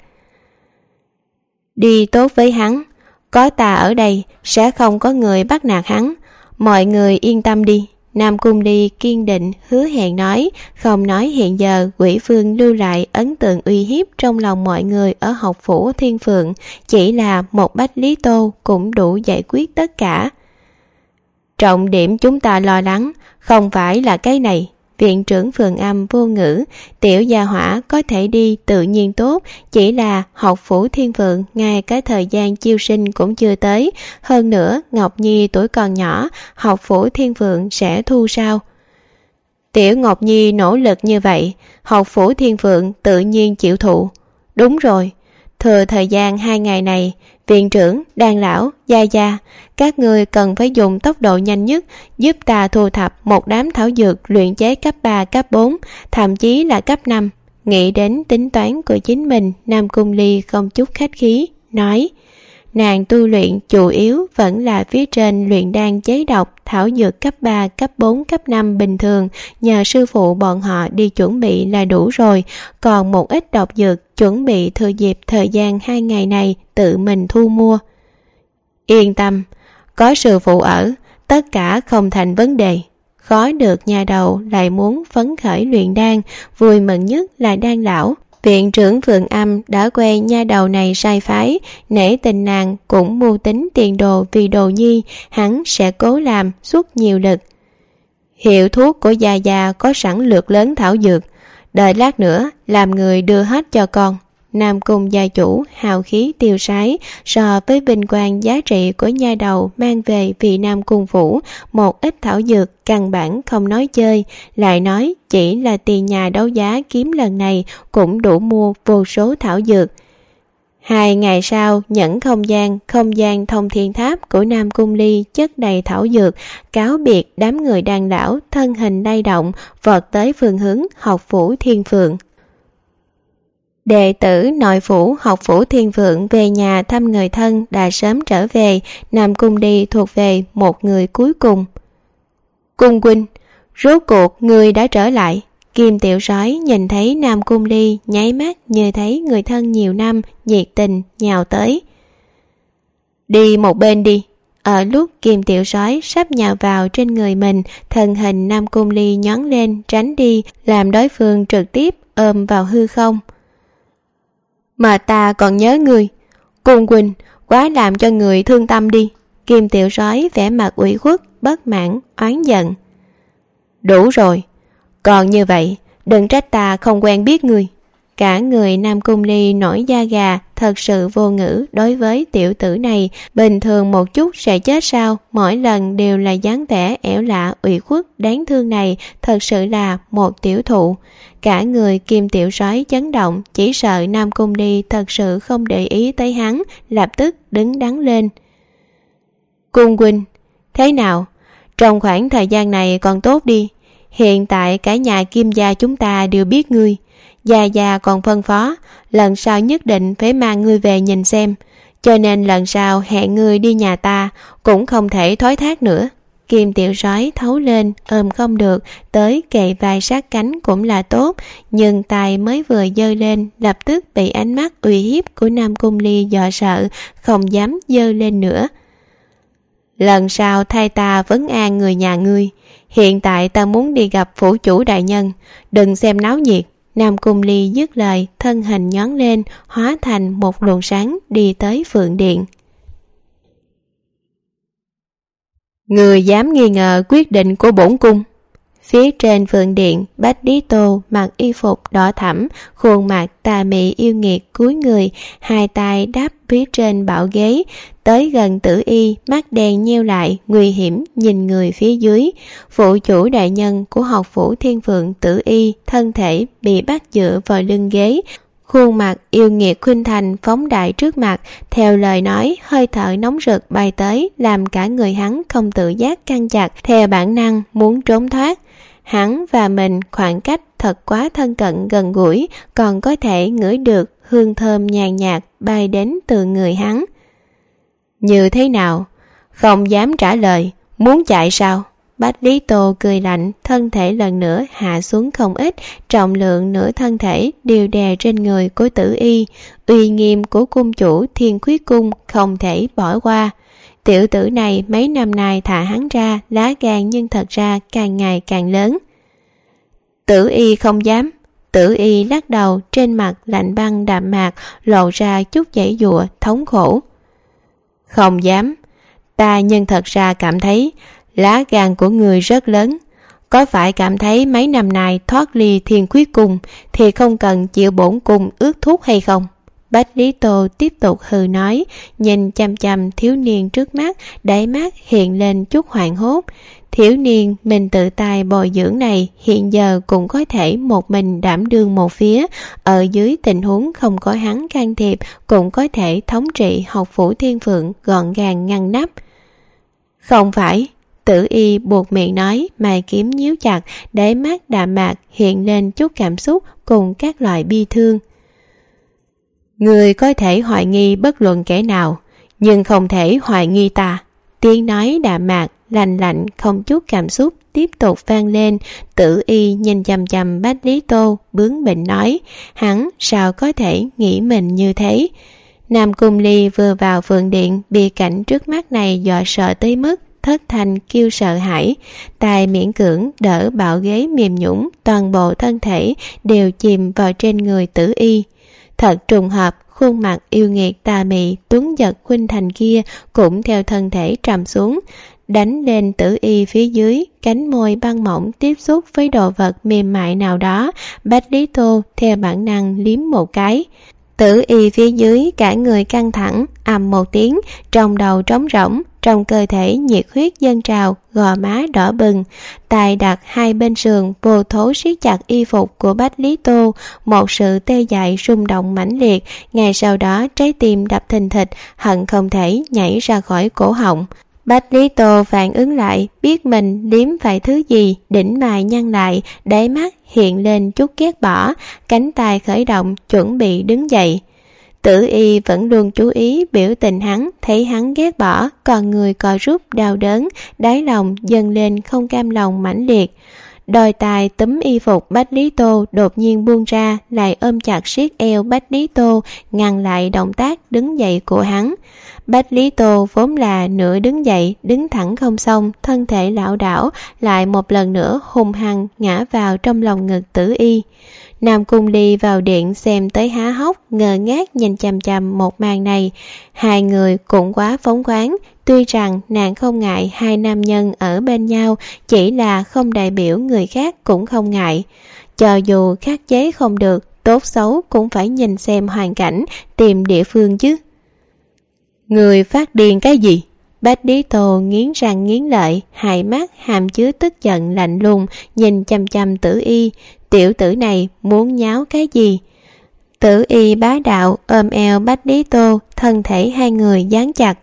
Đi tốt với hắn, có ta ở đây sẽ không có người bắt nạt hắn, mọi người yên tâm đi. Nam Cung Ly kiên định hứa hẹn nói, không nói hiện giờ Quỷ Vương lưu lại ấn tượng uy hiếp trong lòng mọi người ở học phủ Thiên Phượng, chỉ là một bách lý tô cũng đủ giải quyết tất cả. Trọng điểm chúng ta lo lắng không phải là cái này. Viện trưởng Phượng Âm vô ngữ, tiểu gia hỏa có thể đi tự nhiên tốt, chỉ là học phủ Thiên Phượng ngay cái thời gian chiêu sinh cũng chưa tới, hơn nữa Ngọc Nhi tuổi còn nhỏ, học phủ Thiên Phượng sẽ thu sao? Tiểu Ngọc Nhi nỗ lực như vậy, học phủ Thiên Phượng tự nhiên chịu thụ. Đúng rồi, thừa thời gian 2 ngày này, viện trưởng, Đan lão, gia, các người cần phải dùng tốc độ nhanh nhất giúp ta thu thập một đám thảo dược luyện chế cấp 3, cấp 4, thậm chí là cấp 5. Nghĩ đến tính toán của chính mình, Nam Cung Ly không chút khách khí, nói nàng tu luyện chủ yếu vẫn là phía trên luyện đan chế độc, thảo dược cấp 3, cấp 4, cấp 5 bình thường, nhờ sư phụ bọn họ đi chuẩn bị là đủ rồi, còn một ít độc dược chuẩn bị thừa dịp thời gian 2 ngày này tự mình thu mua. Yên tâm, có sư phụ ở, tất cả không thành vấn đề. Khó được nhà đầu lại muốn phấn khởi luyện đan, vui mừng nhất là Đan lão. Viện trưởng Vườn Âm đã quen nha đầu này sai phái, nể tình nàng cũng mưu tính tiền đồ vì Đồ Nhi, hắn sẽ cố làm suốt nhiều lực. Hiệu thuốc của Gia Gia có sẵn lược lớn thảo dược, đợi lát nữa làm người đưa hết cho con. Nam Cung gia chủ hào khí tiêu sái, so với vinh quang giá trị của nha đầu mang về vì Nam Cung phủ một ít thảo dược căn bản không nói chơi, lại nói chỉ là tiền nhà đấu giá kiếm lần này cũng đủ mua vô số thảo dược. 2 ngày sau, nhẫn không gian thông thiên tháp của Nam Cung Ly chất đầy thảo dược, cáo biệt đám người đàn đảo, thân hình lay động, vọt tới phương hướng học phủ Thiên Phượng. Đệ tử nội phủ học phủ Thiên Phượng về nhà thăm người thân đã sớm trở về, Nam Cung Ly thuộc về một người cuối cùng. Cung huynh, rốt cuộc người đã trở lại. Kim Tiểu Sói nhìn thấy Nam Cung Ly nháy mắt như thấy người thân nhiều năm, nhiệt tình nhào tới. Đi một bên đi. Ở lúc Kim Tiểu Sói sắp nhào vào trên người mình, thân hình Nam Cung Ly nhón lên tránh đi, làm đối phương trực tiếp ôm vào hư không. Mà ta còn nhớ người. Cung huynh, quá làm cho người thương tâm đi. Kim Tiểu Sói vẻ mặt ủy khuất, bất mãn, oán giận. Đủ rồi. Còn như vậy, đừng trách ta không quen biết người. Cả người Nam Cung Ly nổi da gà, thật sự vô ngữ đối với tiểu tử này. Bình thường một chút sẽ chết sao, mỗi lần đều là dáng vẻ ẻo lạ ủy khuất đáng thương này, thật sự là một tiểu thụ. Cả người Kim Tiểu Sói chấn động, chỉ sợ Nam Cung Ly thật sự không để ý tới hắn, lập tức đứng đắn lên. Cung huynh, thế nào? Trong khoảng thời gian này còn tốt đi. Hiện tại cả nhà Kim gia chúng ta đều biết ngươi. Gia Gia còn phân phó, lần sau nhất định phải mang ngươi về nhìn xem. Cho nên lần sau hẹn ngươi đi nhà ta cũng không thể thoái thác nữa. Kim Tiểu Sói thấu lên, ôm không được, tới kề vai sát cánh cũng là tốt, nhưng tay mới vừa giơ lên, lập tức bị ánh mắt uy hiếp của Nam Cung Ly dọa sợ, không dám giơ lên nữa. Lần sau thay ta vấn an người nhà ngươi. Hiện tại ta muốn đi gặp phủ chủ đại nhân, đừng xem náo nhiệt. Nam Cung Ly dứt lời, thân hình nhón lên, hóa thành một luồng sáng đi tới Phượng Điện. Người dám nghi ngờ quyết định của bổn cung. Phía trên Phượng Điện, Bách Lý Tô mặc y phục đỏ thẫm, khuôn mặt tà mị yêu nghiệt cúi người, hai tay đáp phía trên bảo ghế, tới gần Tử Y, mắt đen nheo lại, nguy hiểm nhìn người phía dưới. Phụ chủ đại nhân của học phủ Thiên Phượng Tử Y, thân thể bị bắt dựa vào lưng ghế, khuôn mặt yêu nghiệt khuynh thành phóng đại trước mặt, theo lời nói hơi thở nóng rực bay tới, làm cả người hắn không tự giác căng chặt, theo bản năng muốn trốn thoát. Hắn và mình khoảng cách thật quá thân cận gần gũi, còn có thể ngửi được hương thơm nhàn nhạt bay đến từ người hắn. Như thế nào? Không dám trả lời, muốn chạy sao? Bách Lý Tô cười lạnh, thân thể lần nữa hạ xuống không ít, trọng lượng nửa thân thể đều đè trên người của Tử Y. Uy nghiêm của cung chủ Thiên Khuyết Cung không thể bỏ qua. Tiểu tử này mấy năm nay thả hắn ra, lá gan nhưng thật ra càng ngày càng lớn. Tử Y không dám. Tử Y lắc đầu, trên mặt lạnh băng đạm mạc, lộ ra chút giãy giụa thống khổ. Không dám. Ta nhưng thật ra cảm thấy lá gan của người rất lớn. Có phải cảm thấy mấy năm nay thoát ly Thiên Khuyết Cung thì không cần chịu bổn cung ước thúc hay không? Bách Lý Tô tiếp tục hừ nói, nhìn chăm chăm thiếu niên trước mắt, đáy mắt hiện lên chút hoảng hốt. Thiếu niên mình tự tay bồi dưỡng này hiện giờ cũng có thể một mình đảm đương một phía, ở dưới tình huống không có hắn can thiệp cũng có thể thống trị học phủ Thiên Phượng gọn gàng ngăn nắp. Không phải. Tử Y buộc miệng nói, mày kiếm nhíu chặt, đáy mắt đạm mạc hiện lên chút cảm xúc cùng các loại bi thương. Người có thể hoài nghi bất luận kẻ nào, nhưng không thể hoài nghi ta. Tiếng nói đạm mạc, lạnh lạnh, không chút cảm xúc tiếp tục vang lên. Tử Y nhìn chằm chằm Bách Lý Tô, bướng bỉnh nói, hắn sao có thể nghĩ mình như thế? Nam Cung Ly vừa vào Phượng Điện, bị cảnh trước mắt này dọa sợ tới mức thất thanh kêu sợ hãi. Tài miễn cưỡng đỡ bạo ghế mềm nhũn, toàn bộ thân thể đều chìm vào trên người Tử Y. Thật trùng hợp, khuôn mặt yêu nghiệt tà mị tuấn giật khuynh thành kia cũng theo thân thể trầm xuống, đánh lên Tử Y phía dưới. Cánh môi băng mỏng tiếp xúc với đồ vật mềm mại nào đó, Bách Lý Tô theo bản năng liếm một cái. Tử Y phía dưới cả người căng thẳng, ầm một tiếng, trong đầu trống rỗng, trong cơ thể nhiệt huyết dâng trào, gò má đỏ bừng. Tài đặt hai bên sườn vô thố siết chặt y phục của Bách Lý Tô, một sự tê dại rung động mãnh liệt. Ngay sau đó trái tim đập thình thịch, hận không thể nhảy ra khỏi cổ họng. Bách Lý Tô phản ứng lại, biết mình liếm phải thứ gì, đỉnh mày nhăn lại, đáy mắt hiện lên chút ghét bỏ, cánh tay khởi động, chuẩn bị đứng dậy. Tử Y vẫn luôn chú ý biểu tình hắn, thấy hắn ghét bỏ, còn người co rút đau đớn, đáy lòng dâng lên không cam lòng mãnh liệt. Đôi tay túm y phục Bách Lý Tô đột nhiên buông ra, lại ôm chặt siết eo Bách Lý Tô, ngăn lại động tác đứng dậy của hắn. Bách Lý Tô vốn là nửa đứng dậy, đứng thẳng không xong, thân thể lảo đảo, lại một lần nữa hung hăng ngã vào trong lòng ngực Tử Y. Nam Cung Ly vào điện xem tới há hốc, ngơ ngác nhìn chằm chằm một màn này. Hai người cũng quá phóng khoáng, tuy rằng nàng không ngại hai nam nhân ở bên nhau, chỉ là không đại biểu người khác cũng không ngại. Cho dù khắc chế không được, tốt xấu cũng phải nhìn xem hoàn cảnh, tìm địa phương chứ. Người phát điên cái gì? Bách Lý Tô nghiến răng nghiến lợi, hai mắt hàm chứa tức giận lạnh lùng, nhìn chăm chăm Tử Y. Tiểu tử này muốn nháo cái gì? Tử Y bá đạo ôm eo Bách Lý Tô, thân thể hai người dán chặt.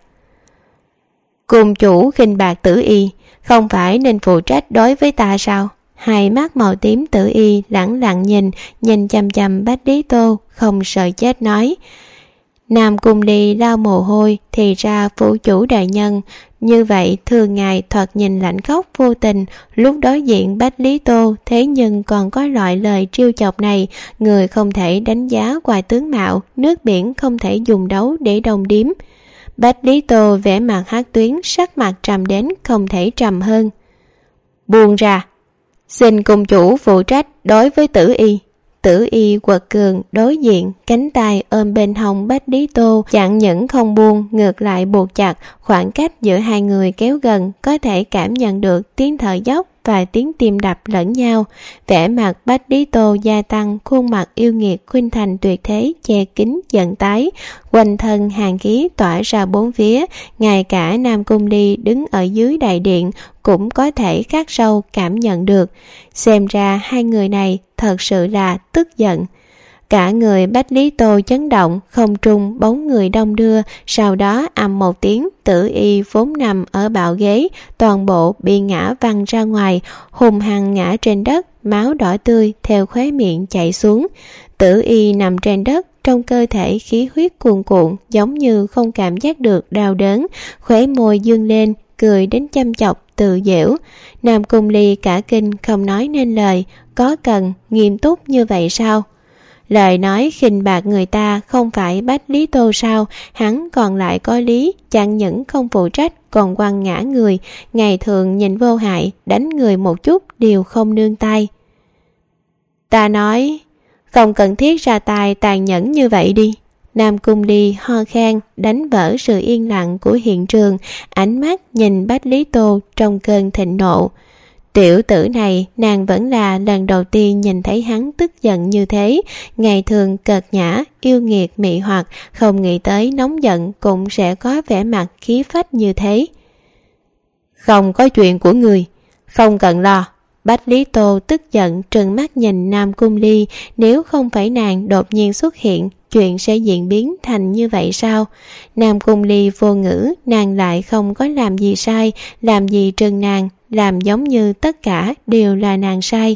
Cùng chủ khinh bạc Tử Y, không phải nên phụ trách đối với ta sao? Hai mắt màu tím Tử Y lẳng lặng nhìn chăm chăm Bách Lý Tô, không sợ chết nói. Nam Cung Ly lau mồ hôi, thì ra phủ chủ đại nhân như vậy thường ngày thoạt nhìn lạnh khóc vô tình, lúc đối diện Bách Lý Tô thế nhưng còn có loại lời trêu chọc này. Người không thể đánh giá qua tướng mạo, nước biển không thể dùng đấu để đồng điếm. Bách Lý Tô vẻ mặt hắc tuyến, sắc mặt trầm đến không thể trầm hơn. Buông ra, xin cung chủ phụ trách đối với Tử Y. Tử Y quật cường đối diện, cánh tay ôm bên hông Bách Lý Tô, chẳng những không buông, ngược lại buộc chặt. Khoảng cách giữa hai người kéo gần, có thể cảm nhận được tiếng thở dốc và tiếng tim đập lẫn nhau. Vẻ mặt Bách Lý Tô gia tăng, khuôn mặt yêu nghiệt khuynh thành tuyệt thế che kín giận tái, quanh thân hàn khí tỏa ra bốn phía. Ngay cả Nam Cung Ly đứng ở dưới đại điện cũng có thể khắc sâu cảm nhận được. Xem ra hai người này thật sự là tức giận. Cả người Bách Lý Tô chấn động, không trung bóng người đông đưa, sau đó ầm một tiếng, Tử Y vốn nằm ở bạo ghế, toàn bộ bị ngã văng ra ngoài, hùng hăng ngã trên đất, máu đỏ tươi theo khóe miệng chảy xuống. Tử Y nằm trên đất, trong cơ thể khí huyết cuồn cuộn, giống như không cảm giác được đau đớn, khóe môi dương lên, cười đến chăm chọc tự giễu. Nam Cung Ly cả kinh không nói nên lời, có cần nghiêm túc như vậy sao? Lời nói khinh bạc người ta không phải Bách Lý Tô sao? Hắn còn lại có lý, chẳng những không phụ trách còn quăng ngã người, ngày thường nhìn vô hại, đánh người một chút đều không nương tay. Ta nói, không cần thiết ra tay tàn nhẫn như vậy đi. Nam Cung Ly ho khan, đánh vỡ sự yên lặng của hiện trường, ánh mắt nhìn Bách Lý Tô trong cơn thịnh nộ. Tiểu tử này nàng vẫn là lần đầu tiên nhìn thấy hắn tức giận như thế. Ngày thường cợt nhã, yêu nghiệt mị hoặc, không nghĩ tới nóng giận cũng sẽ có vẻ mặt khí phách như thế. Không có chuyện của người, không cần lo. Bách Lý Tô tức giận trừng mắt nhìn Nam Cung Ly, nếu không phải nàng đột nhiên xuất hiện, chuyện sẽ diễn biến thành như vậy sao? Nam Cung Ly vô ngữ, nàng lại không có làm gì sai, làm gì trừng nàng, làm giống như tất cả đều là nàng sai.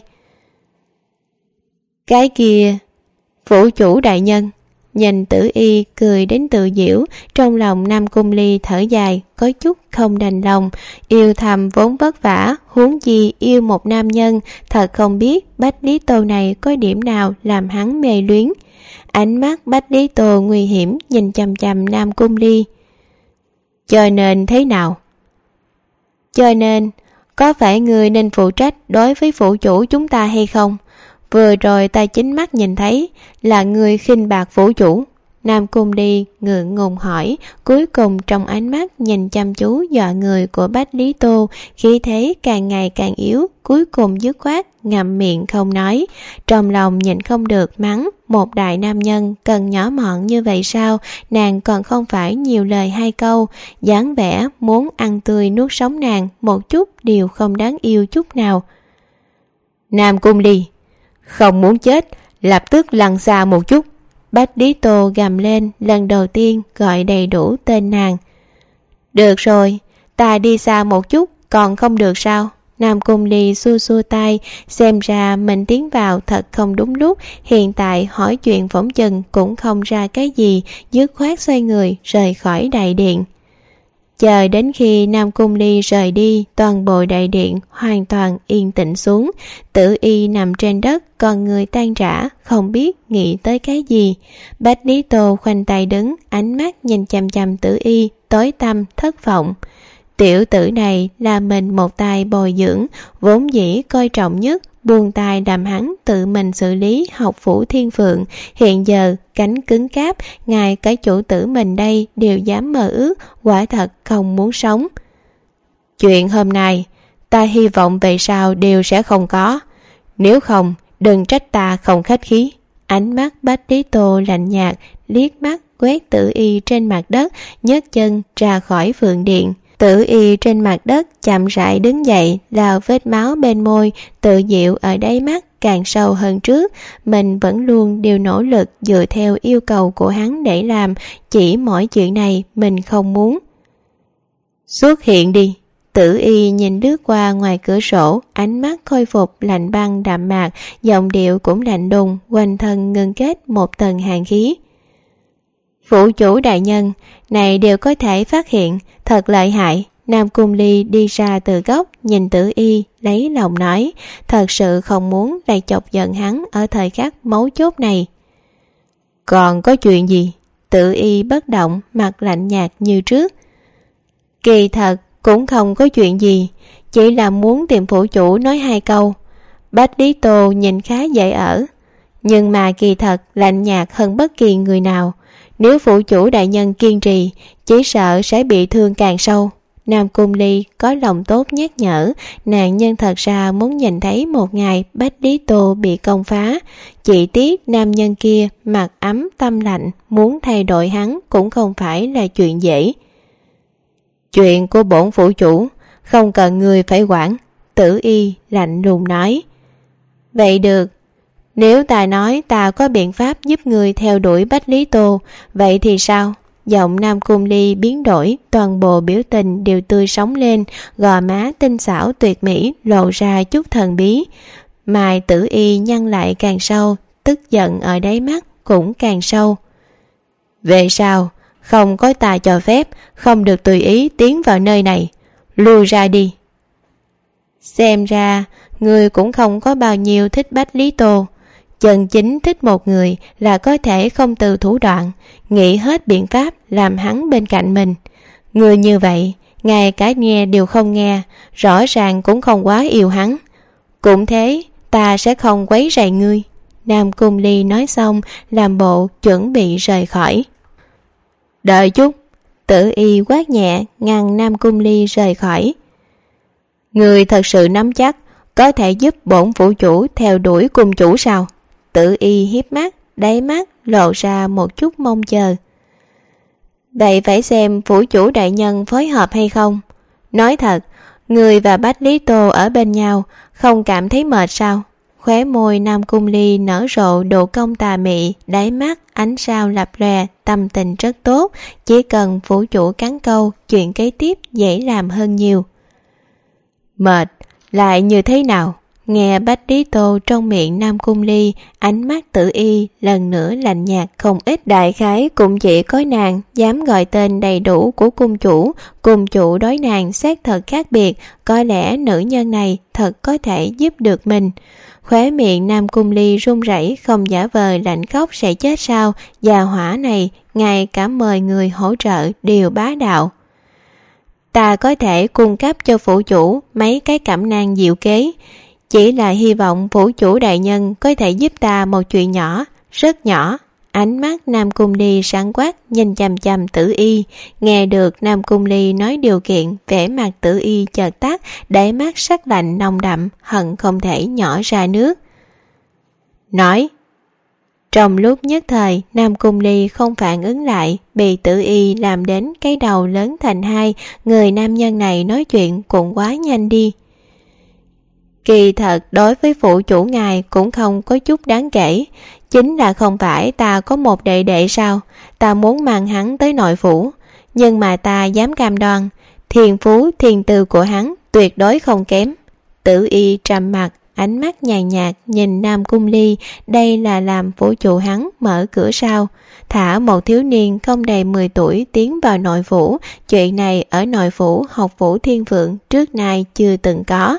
Cái kia, phủ chủ đại nhân. Nhìn Tử Y cười đến tự giễu, trong lòng Nam Cung Ly thở dài, có chút không đành lòng. Yêu thầm vốn vất vả, huống chi yêu một nam nhân, thật không biết Bách Lý Tô này có điểm nào làm hắn mê luyến. Ánh mắt Bách Lý Tô nguy hiểm nhìn chằm chằm Nam Cung Ly. Cho nên thế nào? Cho nên, có phải người nên phụ trách đối với phủ chủ chúng ta hay không? Vừa rồi ta chính mắt nhìn thấy là người khinh bạc phủ chủ. Nam Cung Ly ngượng ngùng hỏi, cuối cùng trong ánh mắt nhìn chăm chú dọa người của Bách Lý Tô, khí thế càng ngày càng yếu, cuối cùng dứt khoát ngậm miệng không nói. Trong lòng nhịn không được mắng, một đại nam nhân cần nhỏ mọn như vậy sao? Nàng còn không phải nhiều lời hai câu, dáng vẻ muốn ăn tươi nuốt sống nàng một chút đều không đáng yêu chút nào. Nam Cung Ly, không muốn chết, lập tức lăn xa một chút. Bách Lý Tô gầm lên, lần đầu tiên gọi đầy đủ tên nàng. Được rồi, ta đi xa một chút, còn không được sao? Nam Cung Ly xua xua tay, xem ra mình tiến vào thật không đúng lúc, hiện tại hỏi chuyện phỏng chừng cũng không ra cái gì, dứt khoát xoay người rời khỏi đại điện. Chờ đến khi Nam Cung Ly rời đi, toàn bộ đại điện hoàn toàn yên tĩnh xuống. Tử Y nằm trên đất, con người tan rã, không biết nghĩ tới cái gì. Bách Lý Tô khoanh tay đứng, ánh mắt nhìn chằm chằm Tử Y, tối tăm thất vọng. Tiểu tử này là mình một tay bồi dưỡng, vốn dĩ coi trọng nhất, buông tay đàm hắn tự mình xử lý học phủ Thiên Phượng. Hiện giờ cánh cứng cáp, ngay cái chủ tử mình đây đều dám mơ ước, quả thật không muốn sống. Chuyện hôm nay ta hy vọng về sau đều sẽ không có, nếu không đừng trách ta không khách khí. Ánh mắt Bách Lý Tô lạnh nhạt, liếc mắt quét Tử Y trên mặt đất, nhấc chân ra khỏi Phượng Điện. Tử Y trên mặt đất chậm rãi đứng dậy, lau vết máu bên môi, tự dịu ở đáy mắt càng sâu hơn trước. Mình vẫn luôn đều nỗ lực dựa theo yêu cầu của hắn để làm, chỉ mỗi chuyện này mình không muốn. Xuất hiện đi. Tử Y nhìn lướt qua ngoài cửa sổ, ánh mắt khôi phục lạnh băng đạm mạc, giọng điệu cũng lạnh đùng, quanh thân ngưng kết một tầng hàn khí. Phủ chủ đại nhân, này đều có thể phát hiện, thật lợi hại. Nam Cung Ly đi ra từ góc, nhìn Tử Y, lấy lòng nói, thật sự không muốn lại chọc giận hắn ở thời khắc mấu chốt này. Còn có chuyện gì? Tử Y bất động, mặt lạnh nhạt như trước. Kỳ thật cũng không có chuyện gì, chỉ là muốn tìm phủ chủ nói hai câu. Bách Lý Tô nhìn khá dễ ở, nhưng mà kỳ thật lạnh nhạt hơn bất kỳ người nào. Nếu phủ chủ đại nhân kiên trì, chỉ sợ sẽ bị thương càng sâu. Nam Cung Ly có lòng tốt nhắc nhở, nàng nhân thật ra muốn nhìn thấy một ngày Bách Lý Tô bị công phá. Chỉ tiếc nam nhân kia mặt ấm tâm lạnh, muốn thay đổi hắn cũng không phải là chuyện dễ. Chuyện của bổn phủ chủ không cần người phải quản. Tử Y lạnh lùng nói. Vậy được, nếu ta nói ta có biện pháp giúp người theo đuổi Bách Lý Tô, vậy thì sao? Giọng Nam Cung Ly biến đổi, toàn bộ biểu tình đều tươi sống lên, gò má tinh xảo tuyệt mỹ lộ ra chút thần bí. Mày Tử Y nhăn lại càng sâu, tức giận ở đáy mắt cũng càng sâu. Về sau, không có ta cho phép, không được tùy ý tiến vào nơi này, lui ra đi. Xem ra, người cũng không có bao nhiêu thích Bách Lý Tô. Chân chính thích một người là có thể không từ thủ đoạn, nghĩ hết biện pháp làm hắn bên cạnh mình. Người như vậy, ngay cả nghe đều không nghe, rõ ràng cũng không quá yêu hắn. Cũng thế, ta sẽ không quấy rầy ngươi. Nam Cung Ly nói xong, làm bộ chuẩn bị rời khỏi. Đợi chút. Tử Y quát nhẹ, ngăn Nam Cung Ly rời khỏi. Người thật sự nắm chắc có thể giúp bổn phủ chủ theo đuổi cung chủ sao? Tử Y hiếp mắt, đáy mắt lộ ra một chút mong chờ. Vậy phải xem phủ chủ đại nhân phối hợp hay không. Nói thật, người và Bách Lý Tô ở bên nhau không cảm thấy mệt sao? Khóe môi Nam Cung Ly nở rộ độ cong tà mị, đáy mắt ánh sao lập lòe, tâm tình rất tốt. Chỉ cần phủ chủ cắn câu, chuyện kế tiếp dễ làm hơn nhiều. Mệt lại như thế nào? Nghe Bách Lý Tô trong miệng Nam Cung Ly, ánh mắt Tử Y lần nữa lạnh nhạt không ít. Đại khái cũng chỉ có nàng dám gọi tên đầy đủ của cung chủ đối nàng xác thật khác biệt, có lẽ nữ nhân này thật có thể giúp được mình. Khóe miệng Nam Cung Ly run rẩy, không giả vờ lạnh khóc sẽ chết sao? Già hỏa này ngay cả mời người hỗ trợ đều bá đạo. ta có thể cung cấp cho phủ chủ mấy cái cẩm nang diệu kế. Chỉ là hy vọng phủ chủ đại nhân có thể giúp ta một chuyện nhỏ, rất nhỏ. Ánh mắt Nam Cung Ly sáng quắc nhìn chằm chằm Tử Y. Nghe được Nam Cung Ly nói điều kiện, vẻ mặt Tử Y chợt tắt, đáy mắt sắc lạnh nồng đậm, hận không thể nhỏ ra nước. Nói. Trong lúc nhất thời, Nam Cung Ly không phản ứng lại, bị Tử Y làm đến cái đầu lớn thành hai. Người nam nhân này nói chuyện cũng quá nhanh đi. Kỳ thật đối với phụ chủ ngài cũng không có chút đáng kể. Chính là không phải ta có một đệ đệ sao? Ta muốn mang hắn tới nội phủ. Nhưng mà ta dám cam đoan, thiên phú thiên tư của hắn tuyệt đối không kém. Tử Y trầm mặt, ánh mắt nhàn nhạt nhìn Nam Cung Ly. Đây là làm phủ chủ hắn mở cửa sao? Thả một thiếu niên không đầy 10 tuổi tiến vào nội phủ. Chuyện này ở nội phủ Học Phủ Thiên Phượng trước nay chưa từng có.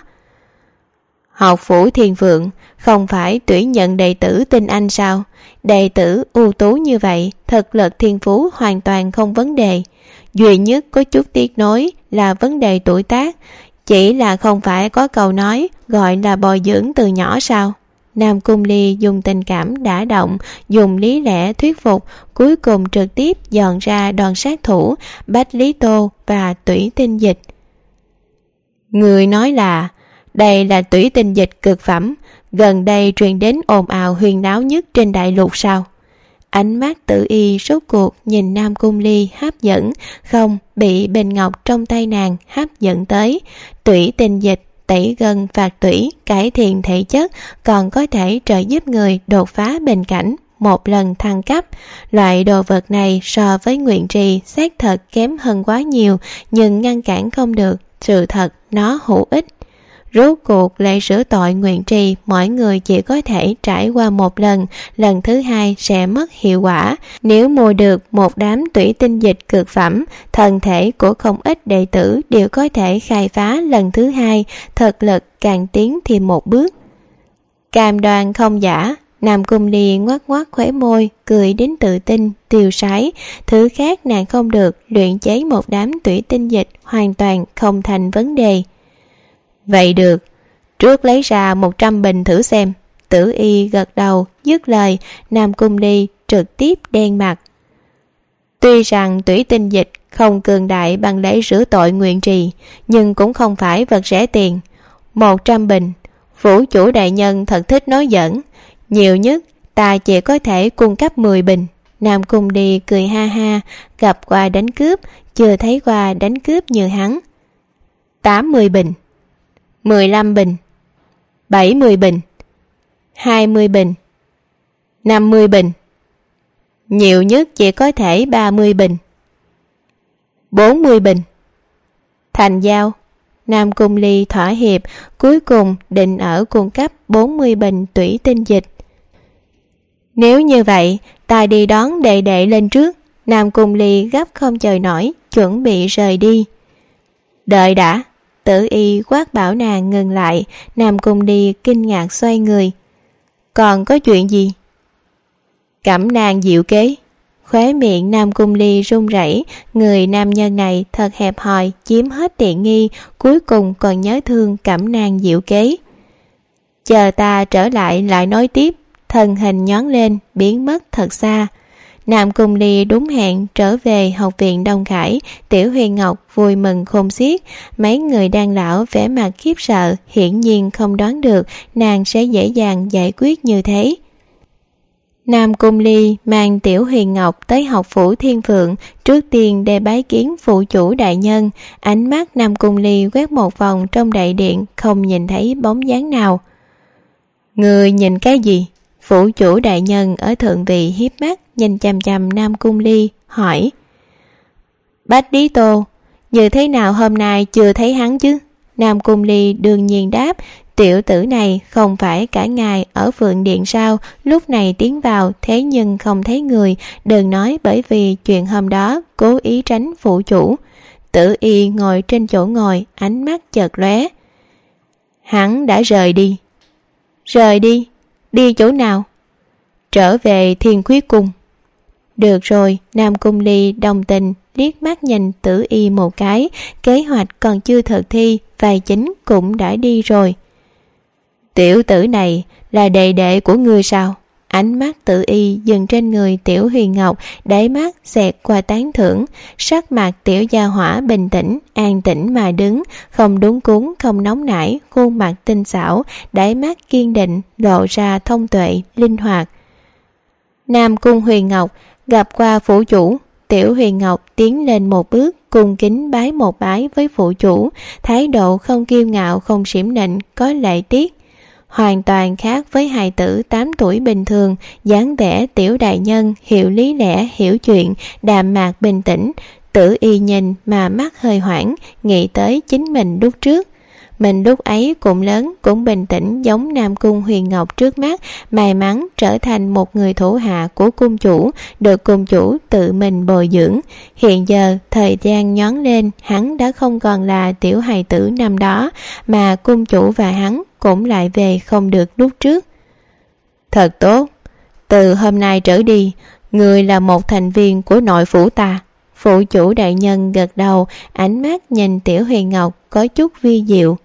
Học Phủ Thiên Phượng không phải tuyển nhận đệ tử tinh anh sao? Đệ tử ưu tú như vậy, thực lực thiên phú hoàn toàn không vấn đề. Duy nhất có chút tiếc nối là vấn đề tuổi tác. Chỉ là không phải có câu nói gọi là bồi dưỡng từ nhỏ sao? Nam Cung Ly dùng tình cảm đả động, dùng lý lẽ thuyết phục, cuối cùng trực tiếp dọn ra đòn sát thủ Bách Lý Tô và Tủy Tinh Dịch. Người nói là đây là Tủy Tinh Dịch cực phẩm, gần đây truyền đến ồn ào huyên náo nhất trên đại lục sao? Ánh mắt Tử Y rốt cuộc nhìn Nam Cung Ly hấp dẫn, không bị bình ngọc trong tay nàng hấp dẫn tới. Tủy Tinh Dịch tẩy gân phạt tủy, cải thiện thể chất, còn có thể trợ giúp người đột phá bình cảnh, một lần thăng cấp. Loại đồ vật này so với nguyện trì xác thật kém hơn quá nhiều, nhưng ngăn cản không được, sự thật nó hữu ích. Rốt cuộc lễ sửa tội nguyện trì mọi người chỉ có thể trải qua một lần, lần thứ hai sẽ mất hiệu quả. Nếu mua được một đám Tủy Tinh Dịch cực phẩm, thân thể của không ít đệ tử đều có thể khai phá lần thứ hai, thực lực càng tiến thêm một bước. Cam đoan không giả. Nam Cung Ly ngoắc ngoắc khóe môi, cười đến tự tin, tiêu sái. Thứ khác nàng không được, luyện chế một đám Tủy Tinh Dịch hoàn toàn không thành vấn đề. Vậy được, trước lấy ra 100 bình thử xem. Tử Y gật đầu, dứt lời. Nam Cung Ly trực tiếp đen mặt. Tuy rằng Tủy Tinh Dịch không cường đại bằng lễ rửa tội nguyện trì, nhưng cũng không phải vật rẻ tiền. 100 bình, phủ chủ đại nhân thật thích nói giỡn. Nhiều nhất ta chỉ có thể cung cấp 10 bình. Nam Cung Ly cười ha ha, gặp qua đánh cướp, chưa thấy qua đánh cướp như hắn. 80 bình, 15 bình, 70 bình, 20 bình, 50 bình. Nhiều nhất chỉ có thể 30 bình, 40 bình. Thành giao. Nam Cung Ly thỏa hiệp, cuối cùng định ở cung cấp 40 bình Tủy Tinh Dịch. Nếu như vậy, ta đi đón đệ đệ lên trước. Nam Cung Ly gấp không chờ nổi, chuẩn bị rời đi. Đợi đã. Tử Y quát bảo nàng ngừng lại. Nam Cung Ly kinh ngạc xoay người. Còn có chuyện gì? Cẩm nang diệu kế. Khóe miệng Nam Cung Ly run rẩy. Người nam nhân này thật hẹp hòi, chiếm hết tiện nghi, cuối cùng còn nhớ thương cẩm nang diệu kế. Chờ ta trở lại lại nói tiếp. Thân hình nhón lên, biến mất thật xa. Nam Cung Ly đúng hẹn trở về học viện Đông Khải. Tiểu Huyền Ngọc vui mừng khôn xiết. Mấy người đang lão vẻ mặt khiếp sợ, hiển nhiên không đoán được nàng sẽ dễ dàng giải quyết như thế. Nam Cung Ly mang Tiểu Huyền Ngọc tới Học Phủ Thiên Phượng, trước tiên để bái kiến phụ chủ đại nhân. Ánh mắt Nam Cung Ly quét một vòng trong đại điện, không nhìn thấy bóng dáng nào. Người nhìn cái gì? Phụ chủ đại nhân ở thượng vị hiếp mắt nhìn chằm chằm Nam Cung Ly, hỏi. Bách Lý Tô, như thế nào hôm nay chưa thấy hắn chứ? Nam Cung Ly đương nhiên đáp. Tiểu tử này không phải cả ngày ở Phượng Điện sao? Lúc này tiến vào thế nhưng không thấy người. Đừng nói bởi vì chuyện hôm đó cố ý tránh phụ chủ. Tử Y ngồi trên chỗ ngồi, ánh mắt chợt lóe. Hắn đã rời đi. Rời đi? Đi chỗ nào? Trở về Thiên Khuyết Cung. Được rồi. Nam Cung Ly đồng tình liếc mắt nhìn Tử Y một cái, kế hoạch còn chưa thực thi, vai chính cũng đã đi rồi. Tiểu tử này là đệ đệ của ngươi sao? Ánh mắt Tử Y dừng trên người Tiểu Huyền Ngọc, đáy mắt xẹt qua tán thưởng. Sắc mặt tiểu gia hỏa bình tĩnh, an tĩnh mà đứng, không đúng cuống, không nóng nảy, khuôn mặt tinh xảo, đáy mắt kiên định, lộ ra thông tuệ, linh hoạt. Nam Cung Huyền Ngọc gặp qua phủ chủ. Tiểu Huyền Ngọc tiến lên một bước, cung kính bái một bái với phủ chủ, thái độ không kiêu ngạo, không xiểm nịnh, có lễ tiết, hoàn toàn khác với hài tử 8 tuổi bình thường. Dáng vẻ tiểu đại nhân, hiểu lý lẽ, hiểu chuyện, đạm mạc bình tĩnh. Tử Y nhìn mà mắt hơi hoảng, nghĩ tới chính mình lúc trước. Mình lúc ấy cũng lớn, cũng bình tĩnh giống Nam Cung Huyền Ngọc trước mắt, may mắn trở thành một người thủ hạ của cung chủ, được cung chủ tự mình bồi dưỡng. Hiện giờ thời gian nhón lên, hắn đã không còn là tiểu hài tử năm đó, mà cung chủ và hắn cũng lại về không được lúc trước. Thật tốt, từ hôm nay trở đi, người là một thành viên của nội phủ ta. Phụ chủ đại nhân gật đầu, ánh mắt nhìn Tiểu Huyền Ngọc có chút vi diệu.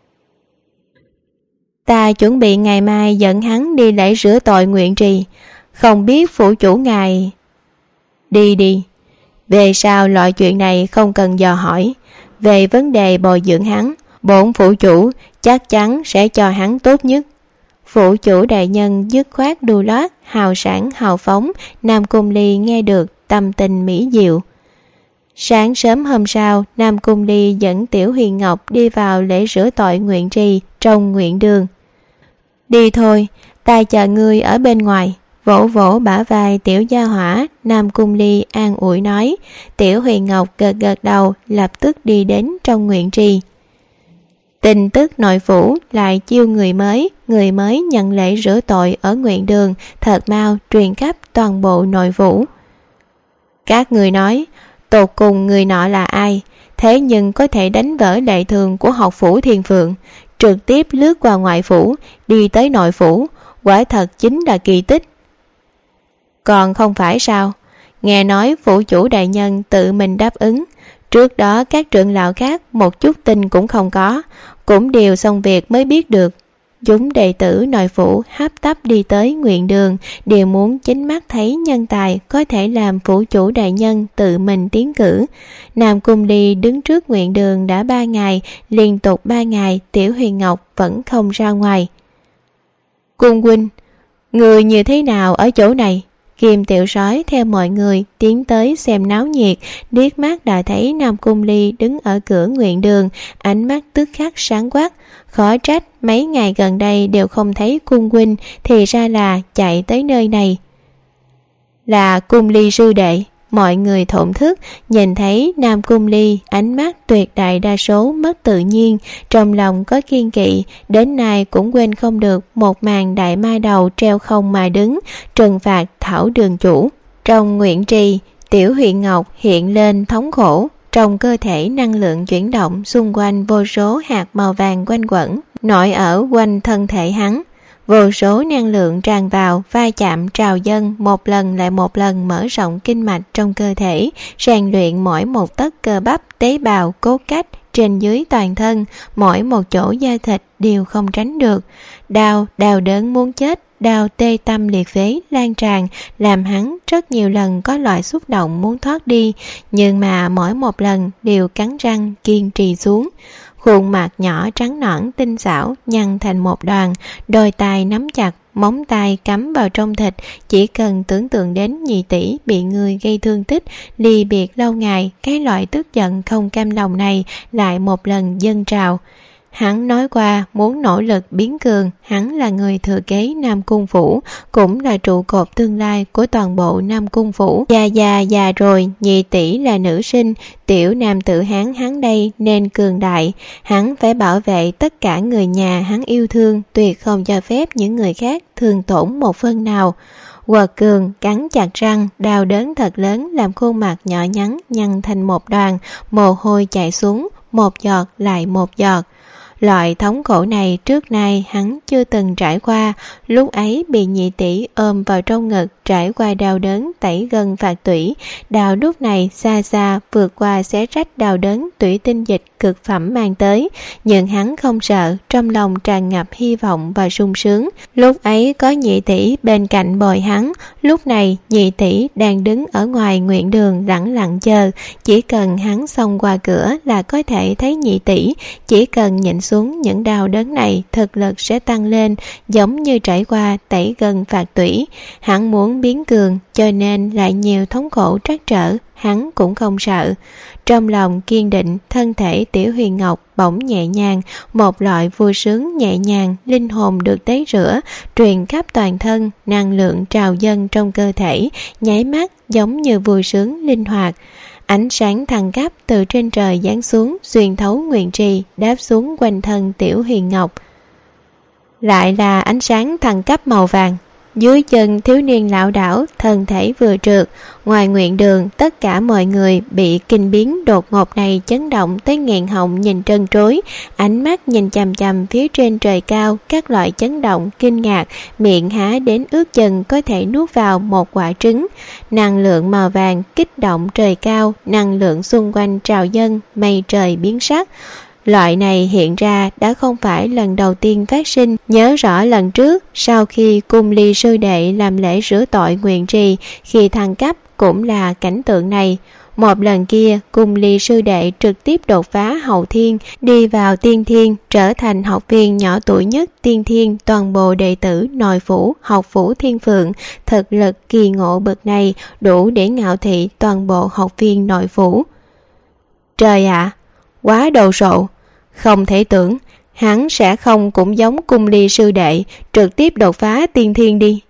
Ta chuẩn bị ngày mai dẫn hắn đi lễ rửa tội nguyện trì, không biết phụ chủ ngài... Đi, về sau loại chuyện này không cần dò hỏi. Về vấn đề bồi dưỡng hắn, bổn phụ chủ chắc chắn sẽ cho hắn tốt nhất. Phụ chủ đại nhân dứt khoát đu lót, hào sảng hào phóng. Nam Cung Ly nghe được, tâm tình mỹ diệu. Sáng sớm hôm sau, Nam Cung Ly dẫn Tiểu Huyền Ngọc đi vào lễ rửa tội nguyện trì trong nguyện đường. Đi thôi, ta chờ ngươi ở bên ngoài. Vỗ vỗ bả vai tiểu gia hỏa, Nam Cung Ly an ủi nói. Tiểu Huyền Ngọc gật đầu, lập tức đi đến trong nguyện trì. Tin tức nội phủ lại chiêu người mới nhận lễ rửa tội ở nguyện đường, thật mau truyền khắp toàn bộ nội phủ. Các người nói, tột cùng người nọ là ai? Thế nhưng có thể đánh vỡ lệ thường của học phủ Thiên Phượng, trực tiếp lướt qua ngoại phủ, đi tới nội phủ, quả thật chính là kỳ tích. Còn không phải sao? Nghe nói phủ chủ đại nhân tự mình đáp ứng. Trước đó các trưởng lão khác một chút tin cũng không có, cũng đều xong việc mới biết được. Chúng đệ tử nội phủ hấp tấp đi tới nguyện đường, đều muốn chính mắt thấy nhân tài có thể làm phủ chủ đại nhân tự mình tiến cử. Nam Cung Ly đứng trước nguyện đường đã 3 ngày, liên tục 3 ngày Tiểu Huyền Ngọc vẫn không ra ngoài. Cung huynh, người như thế nào ở chỗ này? Kim Tiểu Sói theo mọi người tiến tới xem náo nhiệt, liếc mắt đã thấy Nam Cung Ly đứng ở cửa nguyện đường, ánh mắt tức khắc sáng quắc. Khó trách mấy ngày gần đây đều không thấy cung huynh, thì ra là chạy tới nơi này. Là Cung Ly sư đệ. Mọi người thổn thức, nhìn thấy Nam Cung Ly, ánh mắt tuyệt đại đa số mất tự nhiên, trong lòng có kiên kỵ, đến nay cũng quên không được một màn đại ma đầu treo không mà đứng, trừng phạt Thảo đường chủ. Trong nguyện trì, Tiểu Huyền Ngọc hiện lên thống khổ, trong cơ thể năng lượng chuyển động, xung quanh vô số hạt màu vàng quanh quẩn, nổi ở quanh thân thể hắn. Vô số năng lượng tràn vào, va chạm trào dâng, một lần lại một lần mở rộng kinh mạch trong cơ thể, rèn luyện mỗi một tấc cơ bắp, tế bào, cốt cách trên dưới toàn thân, mỗi một chỗ da thịt đều không tránh được. Đau đớn muốn chết, đau tê tâm liệt phế lan tràn, làm hắn rất nhiều lần có loại xúc động muốn thoát đi, nhưng mà mỗi một lần đều cắn răng kiên trì xuống. Khuôn mặt nhỏ trắng nõn tinh xảo nhăn thành một đoàn, đôi tay nắm chặt, móng tay cắm vào trong thịt. Chỉ cần tưởng tượng đến nhị tỷ bị người gây thương tích, ly biệt lâu ngày, cái loại tức giận không cam lòng này lại một lần dâng trào. Hắn nói qua muốn nỗ lực biến cường, hắn là người thừa kế Nam Cung Phủ, cũng là trụ cột tương lai của toàn bộ Nam Cung Phủ. Già rồi, nhị tỷ là nữ sinh, tiểu nam tử hắn đây nên cường đại, hắn phải bảo vệ tất cả người nhà hắn yêu thương, tuyệt không cho phép những người khác thương tổn một phân nào. Quật cường cắn chặt răng, đau đớn thật lớn làm khuôn mặt nhỏ nhắn nhăn thành một đoàn, mồ hôi chảy xuống, một giọt lại một giọt. Loại thống khổ này trước nay hắn chưa từng trải qua. Lúc ấy bị nhị tỷ ôm vào trong ngực, trải qua đau đớn tẩy gân phạt tủy. Đau lúc này xa xa vượt qua xé rách đau đớn tủy tinh dịch cực phẩm mang tới. Nhưng hắn không sợ, trong lòng tràn ngập hy vọng và sung sướng. Lúc ấy có nhị tỷ bên cạnh bồi hắn. Lúc này nhị tỷ đang đứng ở ngoài nguyện đường lẳng lặng chờ. Chỉ cần hắn xông qua cửa là có thể thấy nhị tỷ. Chỉ cần nhịn xuống những đau đớn này, thực lực sẽ tăng lên, giống như trải qua tẩy gân phạt tủy. Hắn muốn biến cường, cho nên lại nhiều thống khổ trắc trở, hắn cũng không sợ. Trong lòng kiên định, thân thể Tiểu Huyền Ngọc bỗng nhẹ nhàng, một loại vui sướng nhẹ nhàng, linh hồn được tẩy rửa, truyền khắp toàn thân, năng lượng trào dâng trong cơ thể, nháy mắt giống như vui sướng linh hoạt. Ánh sáng thăng cấp từ trên trời giáng xuống, xuyên thấu nguyện trì, đáp xuống quanh thân Tiểu Huyền Ngọc. Lại là ánh sáng thăng cấp màu vàng. Dưới chân thiếu niên lảo đảo, thân thể vừa trượt. Ngoài nguyện đường, tất cả mọi người bị kinh biến đột ngột này chấn động tới nghẹn họng nhìn trân trối. Ánh mắt nhìn chằm chằm phía trên trời cao, các loại chấn động, kinh ngạc, miệng há đến ướt chân có thể nuốt vào một quả trứng. Năng lượng màu vàng kích động trời cao, năng lượng xung quanh trào dâng, mây trời biến sắc. Loại này hiện ra đã không phải lần đầu tiên phát sinh. Nhớ rõ lần trước, sau khi Cung Ly sư đệ làm lễ rửa tội nguyện trì, khi thăng cấp cũng là cảnh tượng này. Một lần kia, Cung Ly sư đệ trực tiếp đột phá hậu thiên, đi vào tiên thiên, trở thành học viên nhỏ tuổi nhất tiên thiên. Toàn bộ đệ tử nội phủ, học phủ Thiên Phượng, thực lực kỳ ngộ bậc này đủ để ngạo thị toàn bộ học viên nội phủ. Trời ạ! Quá đồ sộ, không thể tưởng hắn sẽ không cũng giống Cung Ly sư đệ trực tiếp đột phá tiên thiên đi.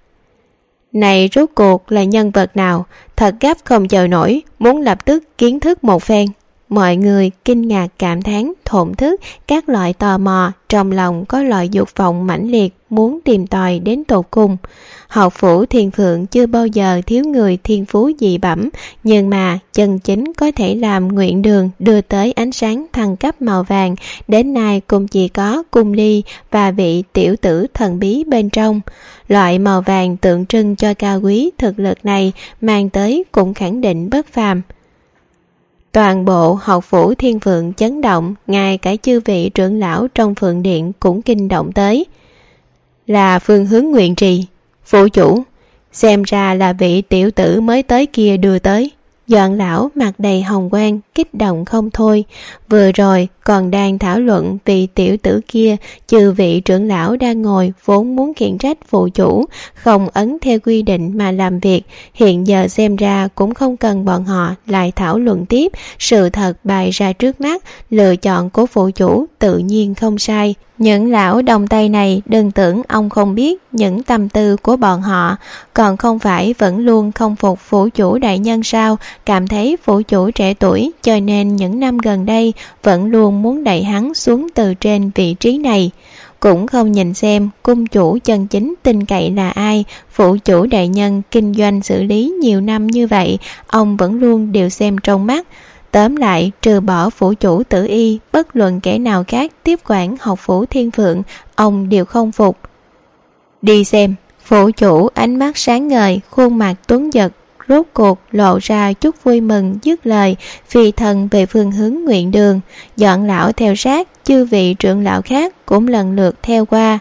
Này rốt cuộc là nhân vật nào? Thật gấp không chờ nổi, muốn lập tức kiến thức một phen. Mọi người kinh ngạc cảm thán, thổn thức, các loại tò mò, trong lòng có loại dục vọng mãnh liệt, muốn tìm tòi đến tột cùng. Học phủ Thiên Phượng chưa bao giờ thiếu người thiên phú dị bẩm, nhưng mà chân chính có thể làm nguyện đường đưa tới ánh sáng thăng cấp màu vàng, đến nay cũng chỉ có Cung Ly và vị tiểu tử thần bí bên trong. Loại màu vàng tượng trưng cho cao quý thực lực này mang tới cũng khẳng định bất phàm. Toàn bộ học phủ Thiên Phượng chấn động, ngay cả chư vị trưởng lão trong Phượng Điện cũng kinh động tới. Là phương hướng nguyện trì, phủ chủ, xem ra là vị tiểu tử mới tới kia đưa tới. Doãn lão mặt đầy hồng quang, kích động không thôi. Vừa rồi còn đang thảo luận vị tiểu tử kia, trừ vị trưởng lão đang ngồi vốn muốn khiển trách phụ chủ không ấn theo quy định mà làm việc. Hiện giờ xem ra cũng không cần bọn họ lại thảo luận tiếp, sự thật bày ra trước mắt, lựa chọn của phụ chủ tự nhiên không sai. Những lão đồng tây này đừng tưởng ông không biết những tâm tư của bọn họ, còn không phải vẫn luôn không phục phủ chủ đại nhân sao? Cảm thấy phủ chủ trẻ tuổi cho nên những năm gần đây vẫn luôn muốn đẩy hắn xuống từ trên vị trí này. Cũng không nhìn xem cung chủ chân chính tin cậy là ai. Phủ chủ đại nhân kinh doanh xử lý nhiều năm như vậy, ông vẫn luôn đều xem trong mắt. Tóm lại, trừ bỏ phủ chủ Tử Y, bất luận kẻ nào khác tiếp quản học phủ Thiên Phượng, ông đều không phục. Đi xem. Phủ chủ ánh mắt sáng ngời, khuôn mặt tuấn giật, rốt cuộc lộ ra chút vui mừng, dứt lời phi thần về phương hướng nguyện đường. Doãn lão theo sát, chư vị trưởng lão khác cũng lần lượt theo qua.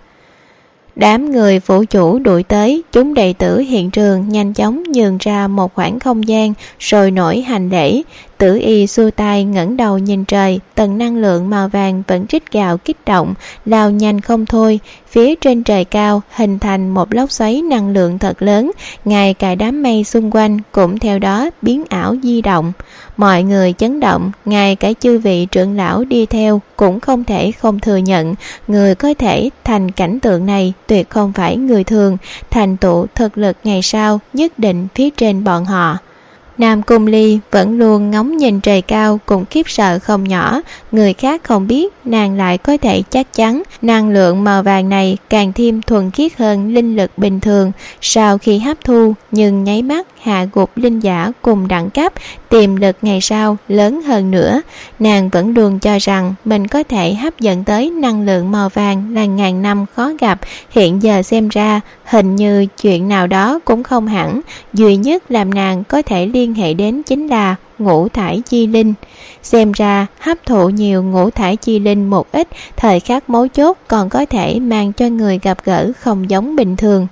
Đám người phủ chủ đuổi tới, chúng đệ tử hiện trường nhanh chóng nhường ra một khoảng không gian, sôi nổi hành lễ. Tử Y xua tay ngẩng đầu nhìn trời, tầng năng lượng màu vàng vẫn rít gào kích động, lao nhanh không thôi. Phía trên trời cao hình thành một lốc xoáy năng lượng thật lớn, ngay cả đám mây xung quanh cũng theo đó biến ảo di động. Mọi người chấn động, ngay cả chư vị trưởng lão đi theo cũng không thể không thừa nhận, người có thể thành cảnh tượng này tuyệt không phải người thường, thành tựu thực lực ngày sau nhất định phía trên bọn họ. Nam Cung Ly vẫn luôn ngóng nhìn trời cao cũng khiếp sợ không nhỏ. Người khác không biết, nàng lại có thể chắc chắn năng lượng màu vàng này càng thêm thuần khiết hơn linh lực bình thường. Sau khi hấp thu, nhưng nháy mắt hạ gục linh giả cùng đẳng cấp, tiềm lực ngày sau lớn hơn nữa. Nàng vẫn luôn cho rằng mình có thể hấp dẫn tới năng lượng màu vàng là ngàn năm khó gặp. Hiện giờ xem ra hình như chuyện nào đó cũng không hẳn. Duy nhất làm nàng có thể liên hệ đến chính là ngũ thải chi linh. Xem ra hấp thụ nhiều ngũ thải chi linh một ít, thời khắc mấu chốt còn có thể mang cho người gặp gỡ không giống bình thường.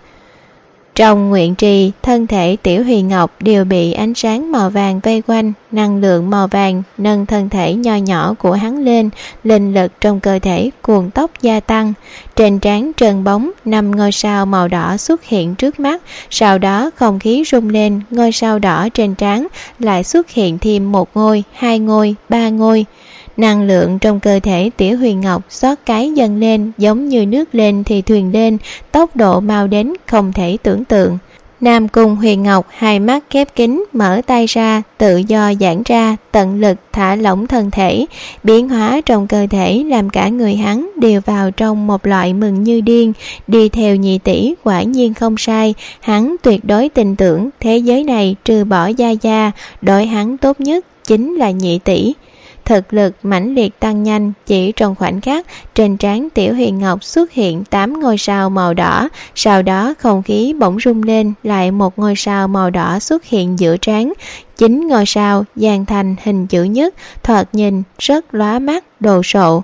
Trong nguyện trì, thân thể Tiểu Huyền Ngọc đều bị ánh sáng màu vàng vây quanh, năng lượng màu vàng nâng thân thể nho nhỏ của hắn lên, linh lực trong cơ thể cuồng tốc gia tăng. Trên trán trơn bóng 5 ngôi sao màu đỏ xuất hiện trước mắt, sau đó không khí rung lên, ngôi sao đỏ trên trán lại xuất hiện thêm 1 ngôi, 2 ngôi, 3 ngôi. Năng lượng trong cơ thể Tiểu Huyền Ngọc xót cái dâng lên, giống như nước lên thì thuyền lên, tốc độ mau đến không thể tưởng tượng. Nam Cung Huyền Ngọc hai mắt khép kín, mở tay ra, tự do giãn ra, tận lực thả lỏng thân thể. Biến hóa trong cơ thể làm cả người hắn đều vào trong một loại mừng như điên. Đi theo nhị tỷ quả nhiên không sai, hắn tuyệt đối tin tưởng thế giới này trừ bỏ Gia Gia, đối hắn tốt nhất chính là nhị tỷ. Thực lực mãnh liệt tăng nhanh, chỉ trong khoảnh khắc trên trán Tiểu Huyền Ngọc xuất hiện 8 ngôi sao màu đỏ, sau đó không khí bỗng rung lên, lại 1 ngôi sao màu đỏ xuất hiện giữa trán. 9 ngôi sao dàn thành hình chữ nhất, thoạt nhìn rất lóa mắt, đồ sộ.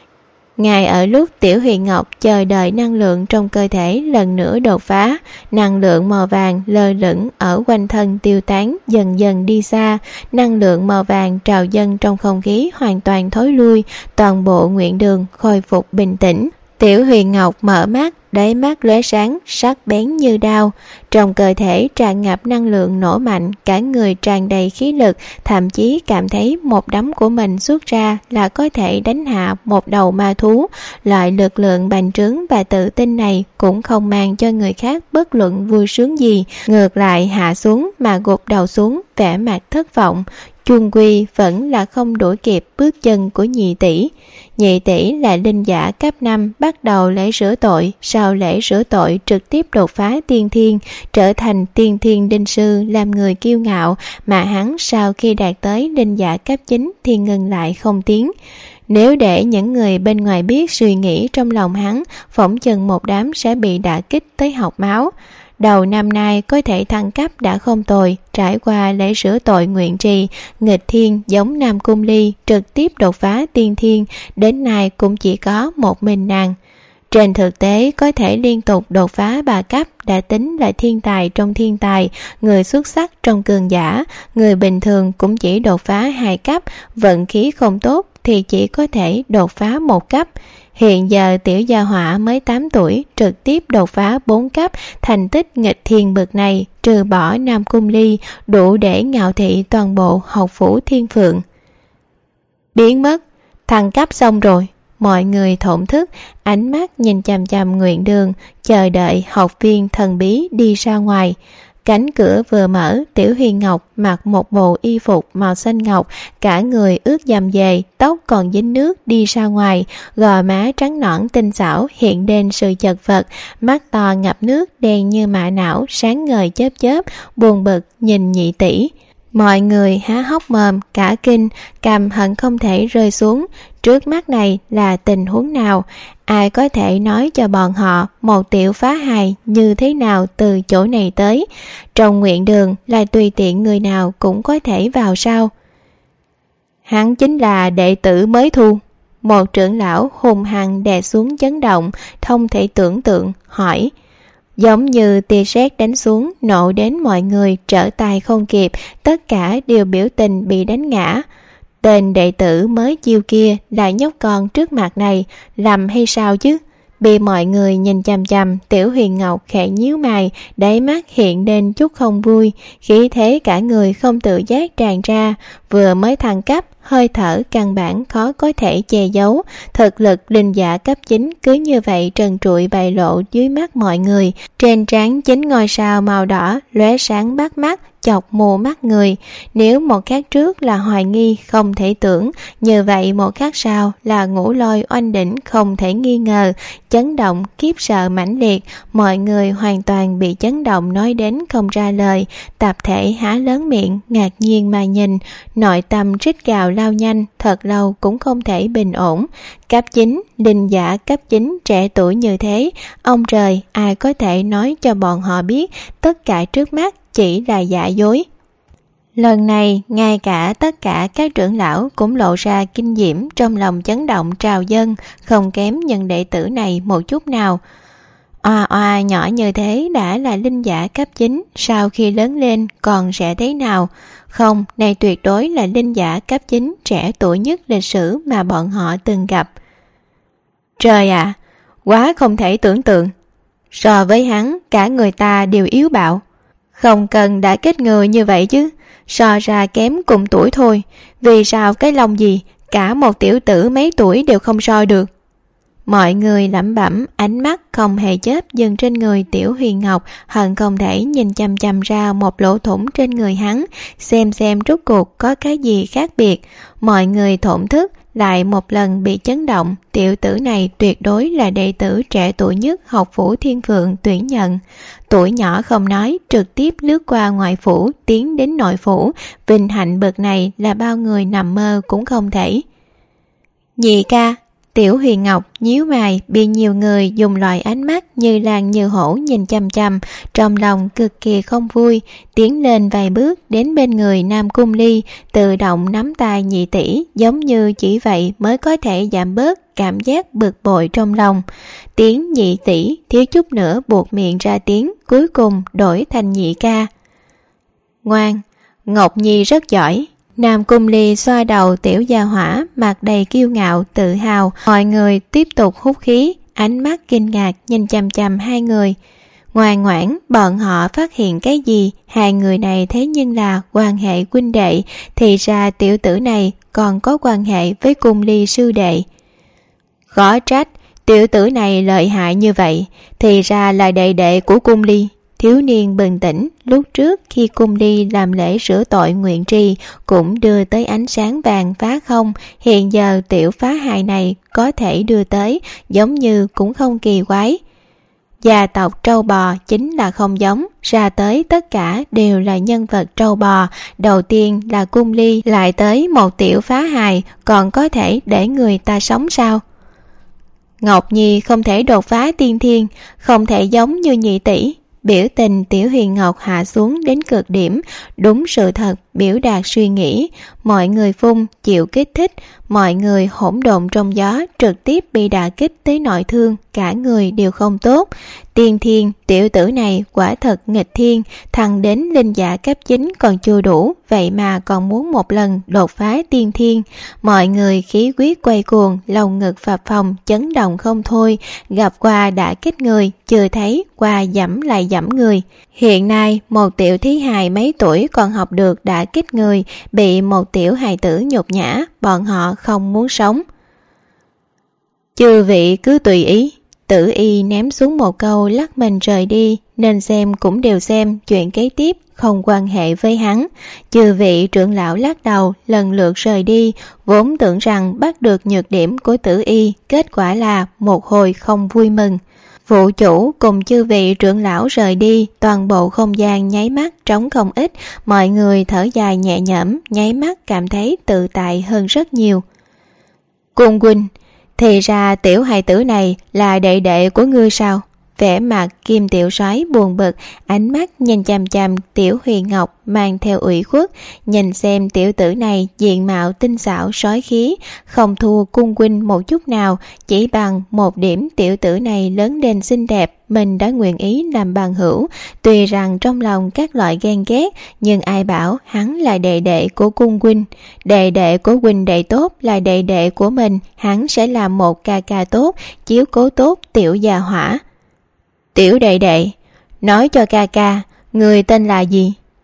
Ngay ở lúc Tiểu Huyền Ngọc chờ đợi năng lượng trong cơ thể lần nữa đột phá, năng lượng màu vàng lơ lửng ở quanh thân tiêu tán, dần dần đi xa. Năng lượng màu vàng trào dâng trong không khí hoàn toàn thối lui, toàn bộ nguyện đường khôi phục bình tĩnh. Tiểu Huyền Ngọc mở mắt, đáy mắt lóe sáng, sắc bén như đao. Trong cơ thể tràn ngập năng lượng nổ mạnh, cả người tràn đầy khí lực, thậm chí cảm thấy một đấm của mình xuất ra là có thể đánh hạ một đầu ma thú. Loại lực lượng bành trướng và tự tin này cũng không mang cho người khác bất luận vui sướng gì, ngược lại hạ xuống mà gục đầu xuống, vẻ mặt thất vọng. Chung quy vẫn là không đuổi kịp bước chân của nhị tỷ. Nhị tỷ là linh giả cấp 5, bắt đầu lễ rửa tội, sau lễ rửa tội trực tiếp đột phá tiên thiên, trở thành tiên thiên đinh sư, làm người kiêu ngạo, mà hắn sau khi đạt tới linh giả cấp 9 thì ngừng lại không tiến. Nếu để những người bên ngoài biết suy nghĩ trong lòng hắn, phỏng chừng một đám sẽ bị đả kích tới học máu. Đầu năm nay có thể thăng cấp đã không tồi, trải qua lễ rửa tội nguyện trì, nghịch thiên giống Nam Cung Ly trực tiếp đột phá tiên thiên, đến nay cũng chỉ có một mình nàng. Trên thực tế có thể liên tục đột phá 3 cấp đã tính là thiên tài trong thiên tài, người xuất sắc trong cường giả. Người bình thường cũng chỉ đột phá 2 cấp, vận khí không tốt thì chỉ có thể đột phá 1 cấp. Hiện giờ tiểu gia hỏa mới 8 tuổi trực tiếp đột phá 4 cấp, thành tích nghịch thiên bậc này trừ bỏ Nam Cung Ly đủ để ngạo thị toàn bộ học phủ Thiên Phượng. Biến mất, thăng cấp xong rồi. Mọi người thổn thức, ánh mắt nhìn chằm chằm nguyện đường, chờ đợi học viên thần bí đi ra ngoài. Cánh cửa vừa mở, Tiểu Huyền Ngọc mặc một bộ y phục màu xanh ngọc, cả người ướt dầm dề, tóc còn dính nước đi ra ngoài, gò má trắng nõn tinh xảo hiện lên sự chật vật, mắt to ngập nước đen như mạ não, sáng ngời chớp chớp, buồn bực nhìn nhị tỷ. Mọi người há hốc mồm, cả kinh, cằm hận không thể rơi xuống. Trước mắt này là tình huống nào? Ai có thể nói cho bọn họ một tiểu phá hài như thế nào từ chỗ này tới? Trong nguyện đường là tùy tiện người nào cũng có thể vào sao? Hắn chính là đệ tử mới thu. Một trưởng lão hùng hăng đè xuống chấn động, không thể tưởng tượng, hỏi. Giống như tia sét đánh xuống, nổ đến mọi người trở tay không kịp, tất cả đều biểu tình bị đánh ngã. Tên đệ tử mới chiêu kia là nhóc con trước mặt này, lầm hay sao chứ? Bị mọi người nhìn chằm chằm, Tiểu Huyền Ngọc khẽ nhíu mày, đáy mắt hiện lên chút không vui, khí thế cả người không tự giác tràn ra, vừa mới thăng cấp, hơi thở căn bản khó có thể che giấu. Thực lực linh giả cấp 9 cứ như vậy trần trụi bày lộ dưới mắt mọi người. Trên trán 9 ngôi sao màu đỏ lóe sáng bắt mắt, chọc mù mắt người. Nếu một khắc trước là hoài nghi không thể tưởng, như vậy một khắc sau là ngũ lôi oanh đỉnh không thể nghi ngờ. Chấn động khiếp sợ mãnh liệt, mọi người hoàn toàn bị chấn động nói đến không ra lời, tập thể há lớn miệng ngạc nhiên mà nhìn, nội tâm rít gào lao nhanh, thật lâu cũng không thể bình ổn. Cấp 9, linh giả cấp 9 trẻ tuổi như thế, ông trời, ai có thể nói cho bọn họ biết tất cả trước mắt chỉ là giả dối. Lần này, ngay cả tất cả các trưởng lão cũng lộ ra kinh diễm, trong lòng chấn động trào dâng, không kém những đệ tử này một chút nào. Oa oa nhỏ như thế đã là linh giả cấp 9, sau khi lớn lên còn sẽ thế nào? Không, này tuyệt đối là linh giả cấp 9 trẻ tuổi nhất lịch sử mà bọn họ từng gặp. Trời ạ, quá không thể tưởng tượng. So với hắn, cả người ta đều yếu bạo. Không cần đã kết người như vậy chứ, so ra kém cùng tuổi thôi. Vì sao cái lòng gì, cả một tiểu tử mấy tuổi đều không so được. Mọi người lẩm bẩm, ánh mắt không hề chớp dừng trên người Tiểu Huyền Ngọc, hận không thể nhìn chằm chằm ra một lỗ thủng trên người hắn, xem rốt cuộc có cái gì khác biệt. Mọi người thổn thức, lại một lần bị chấn động. Tiểu tử này tuyệt đối là đệ tử trẻ tuổi nhất học phủ Thiên Phượng tuyển nhận. Tuổi nhỏ không nói, trực tiếp lướt qua ngoại phủ tiến đến nội phủ, vinh hạnh bậc này là bao người nằm mơ cũng không thể. Nhị ca. Tiểu Huyền Ngọc nhíu mày, bị nhiều người dùng loại ánh mắt như lan như hổ nhìn chằm chằm, trong lòng cực kỳ không vui, tiến lên vài bước đến bên người Nam Cung Ly, tự động nắm tay nhị tỷ, giống như chỉ vậy mới có thể giảm bớt cảm giác bực bội trong lòng. Tiếng nhị tỷ thiếu chút nữa buộc miệng ra tiếng, cuối cùng đổi thành nhị ca. Ngoan, Ngọc Nhi rất giỏi. Nam Cung Ly xoa đầu tiểu gia hỏa, mặt đầy kiêu ngạo, tự hào. Mọi người tiếp tục hút khí, ánh mắt kinh ngạc nhìn chằm chằm hai người. Ngoan ngoãn, bọn họ phát hiện cái gì? Hai người này thế nhưng là quan hệ huynh đệ, thì ra tiểu tử này còn có quan hệ với Cung Ly sư đệ. Khó trách, tiểu tử này lợi hại như vậy, thì ra là đệ đệ của Cung Ly. Thiếu niên bừng tỉnh, lúc trước khi Cung Ly làm lễ sửa tội nguyện trì cũng đưa tới ánh sáng vàng phá không, hiện giờ tiểu phá hài này có thể đưa tới, giống như cũng không kỳ quái. Gia tộc trâu bò chính là không giống, ra tới tất cả đều là nhân vật trâu bò, đầu tiên là Cung Ly, lại tới một tiểu phá hài, còn có thể để người ta sống sao? Ngọc Nhi không thể đột phá tiên thiên, không thể giống như nhị tỷ. Biểu tình Tiểu Huyền Ngọc hạ xuống đến cực điểm, đúng sự thật biểu đạt suy nghĩ. Mọi người phun chịu kích thích, mọi người hỗn độn trong gió, trực tiếp bị đả kích tới nội thương, cả người đều không tốt. Tiên thiên, tiểu tử này quả thật nghịch thiên, thăng đến linh giả cấp 9 còn chưa đủ, vậy mà còn muốn một lần đột phá tiên thiên. Mọi người khí huyết quay cuồng, lồng ngực phập phồng, chấn động không thôi, gặp qua đã kích người, chưa thấy qua dẫm lại dẫm người. Hiện nay, một tiểu thí hài mấy tuổi còn học được đã kích người, bị một tiểu hài tử nhục nhã, bọn họ không muốn sống. Chư vị cứ tùy ý. Tử Y ném xuống một câu lắc mình rời đi, nên xem cũng đều xem, chuyện kế tiếp không quan hệ với hắn. Chư vị trưởng lão lắc đầu lần lượt rời đi, vốn tưởng rằng bắt được nhược điểm của Tử Y, kết quả là một hồi không vui mừng. Vụ chủ cùng chư vị trưởng lão rời đi, toàn bộ không gian nháy mắt trống không ít, mọi người thở dài nhẹ nhõm, nháy mắt cảm thấy tự tại hơn rất nhiều. Cung huynh, thì ra tiểu hài tử này là đệ đệ của ngươi sao? Vẻ mặt Kim Tiểu Soái buồn bực, ánh mắt nhìn chằm chằm Tiểu Huyền Ngọc mang theo ủy khuất, nhìn xem tiểu tử này diện mạo tinh xảo sói khí, không thua cung huynh một chút nào, chỉ bằng một điểm tiểu tử này lớn lên xinh đẹp, mình đã nguyện ý làm bằng hữu. Tuy rằng trong lòng các loại ghen ghét, nhưng ai bảo hắn là đệ đệ của cung huynh. Đệ đệ của huynh đệ tốt là đệ đệ của mình, hắn sẽ làm một ca ca tốt, chiếu cố tốt tiểu gia hỏa. Tiểu đệ đệ, nói cho ca ca, người tên là gì?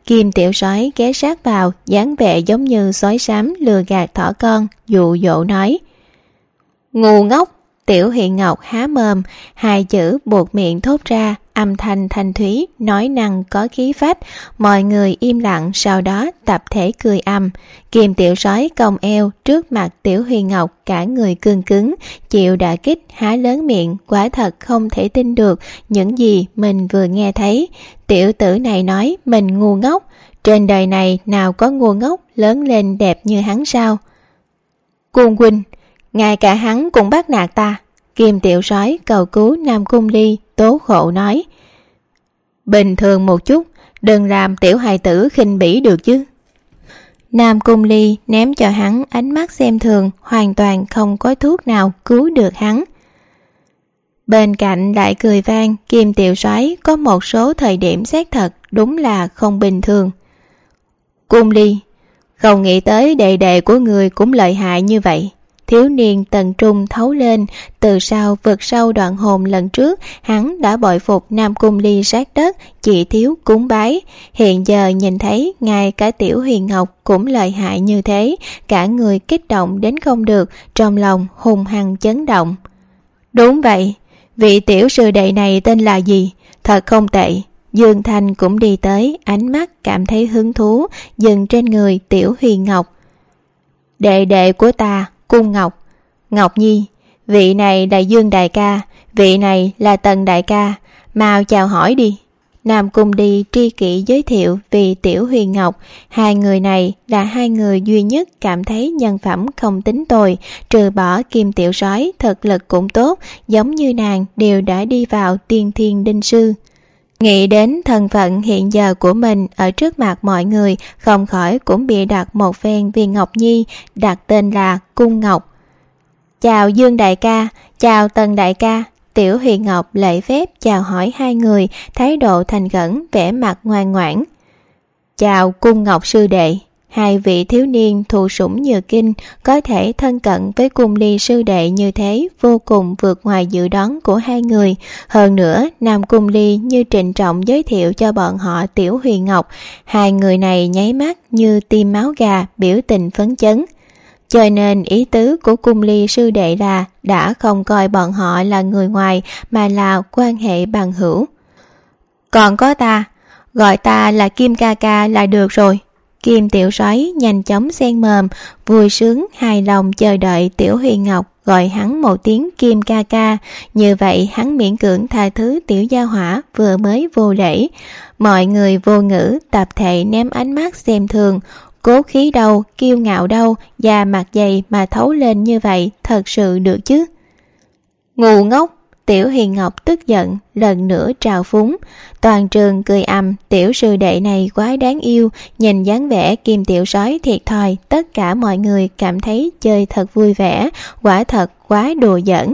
Kim tiểu soái ghé sát vào, dáng vẻ giống như sói xám lừa gạt thỏ con, dụ dỗ nói: Ngu ngốc! Tiểu Huyền Ngọc há mồm, hai chữ buột miệng thốt ra, âm thanh thanh thúy, nói năng có khí phách. Mọi người im lặng, sau đó tập thể cười ầm. Kim tiểu soái cong eo trước mặt Tiểu Huyền Ngọc, cả người cương cứng, chịu đả kích, há lớn miệng, quả thật không thể tin được những gì mình vừa nghe thấy. Tiểu tử này nói mình ngu ngốc, trên đời này nào có ngu ngốc lớn lên đẹp như hắn sao? Cung huynh, ngay cả hắn cũng bắt nạt ta. Kim tiểu soái cầu cứu Nam Cung Ly, tố khổ nói: Bình thường một chút, đừng làm tiểu hài tử khinh bỉ được chứ. Nam Cung Ly ném cho hắn ánh mắt xem thường, hoàn toàn không có thuốc nào cứu được hắn. Bên cạnh lại cười vang. Kim tiểu soái có một số thời điểm xác thật đúng là không bình thường. Cung Ly, không nghĩ tới đệ đệ của người cũng lợi hại như vậy. Thiếu niên Tần Trung thấu lên. Từ sau vực sâu đoạn hồn lần trước, hắn đã bội phục Nam Cung Ly sát đất, chỉ thiếu cúng bái. Hiện giờ nhìn thấy ngay cả Tiểu Huyền Ngọc cũng lợi hại như thế, cả người kích động đến không được, trong lòng hùng hăng chấn động. Đúng vậy, vị tiểu sư đệ này tên là gì? Thật không tệ. Dương Thanh cũng đi tới, ánh mắt cảm thấy hứng thú dừng trên người Tiểu Huyền Ngọc. Đệ đệ của ta, Cung Ngọc. Ngọc Nhi, vị này là Dương đại ca, vị này là Tần đại ca, mau chào hỏi đi. Nam Cung đi tri kỷ giới thiệu vì Tiểu Huyền Ngọc. Hai người này là hai người duy nhất cảm thấy nhân phẩm không tính tồi, trừ bỏ Kim tiểu soái thực lực cũng tốt, giống như nàng đều đã đi vào tiên thiên đinh sư. Nghĩ đến thân phận hiện giờ của mình ở trước mặt mọi người, không khỏi cũng bịa đặt một phen vì Ngọc Nhi, đặt tên là Cung Ngọc. Chào Dương đại ca, chào Tần đại ca. Tiểu Huyền Ngọc lễ phép chào hỏi hai người, thái độ thành khẩn, vẻ mặt ngoan ngoãn. Chào Cung Ngọc sư đệ. Hai vị thiếu niên thụ sủng nhược kinh có thể thân cận với Cung Ly sư đệ như thế, vô cùng vượt ngoài dự đoán của hai người. Hơn nữa, Nam Cung Ly như trịnh trọng giới thiệu cho bọn họ Tiểu Huyền Ngọc. Hai người này nháy mắt như tim máu gà, biểu tình phấn chấn. Cho nên ý tứ của Cung Ly sư đệ là đã không coi bọn họ là người ngoài, mà là quan hệ bằng hữu. Còn có ta, gọi ta là Kim ca ca là được rồi. Kim tiểu soái nhanh chóng xen mồm, vui sướng hài lòng chờ đợi Tiểu Huyền Ngọc gọi hắn một tiếng Kim ca ca. Như vậy hắn miễn cưỡng tha thứ tiểu gia hỏa vừa mới vô lễ. Mọi người vô ngữ tập thể ném ánh mắt xem thường. Cố khí đâu, kiêu ngạo đâu, da mặt dày mà thấu lên như vậy, thật sự được chứ? Ngu ngốc! Tiểu Huyền Ngọc tức giận, lần nữa trào phúng. Toàn trường cười ầm, tiểu sư đệ này quá đáng yêu. Nhìn dáng vẻ Kim tiểu soái thiệt thòi, tất cả mọi người cảm thấy chơi thật vui vẻ, quả thật quá đùa giỡn.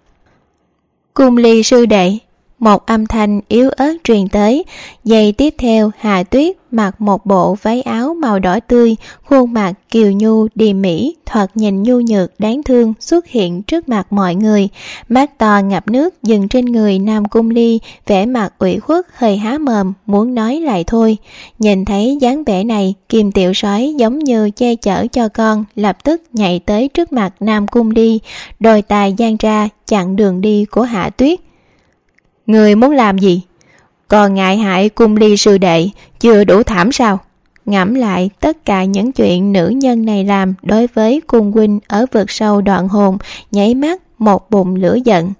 Cung Ly sư đệ. Một âm thanh yếu ớt truyền tới. Giây tiếp theo, Hà Tuyết mặc một bộ váy áo màu đỏ tươi, khuôn mặt kiều nhu điềm mỹ, thoạt nhìn nhu nhược đáng thương xuất hiện trước mặt mọi người. Mắt to ngập nước dừng trên người Nam Cung Ly, vẻ mặt ủy khuất hơi há mồm muốn nói lại thôi. Nhìn thấy dáng vẻ này, Kim tiểu soái giống như che chở cho con, lập tức nhảy tới trước mặt Nam Cung Ly, đôi tài giang ra chặn đường đi của Hạ Tuyết. Người muốn làm gì? Còn ngại hại Cung Ly sư đệ chưa đủ thảm sao? Ngẫm lại tất cả những chuyện nữ nhân này làm đối với Cung huynh ở vực sâu đoạn hồn, nháy mắt một bụng lửa giận.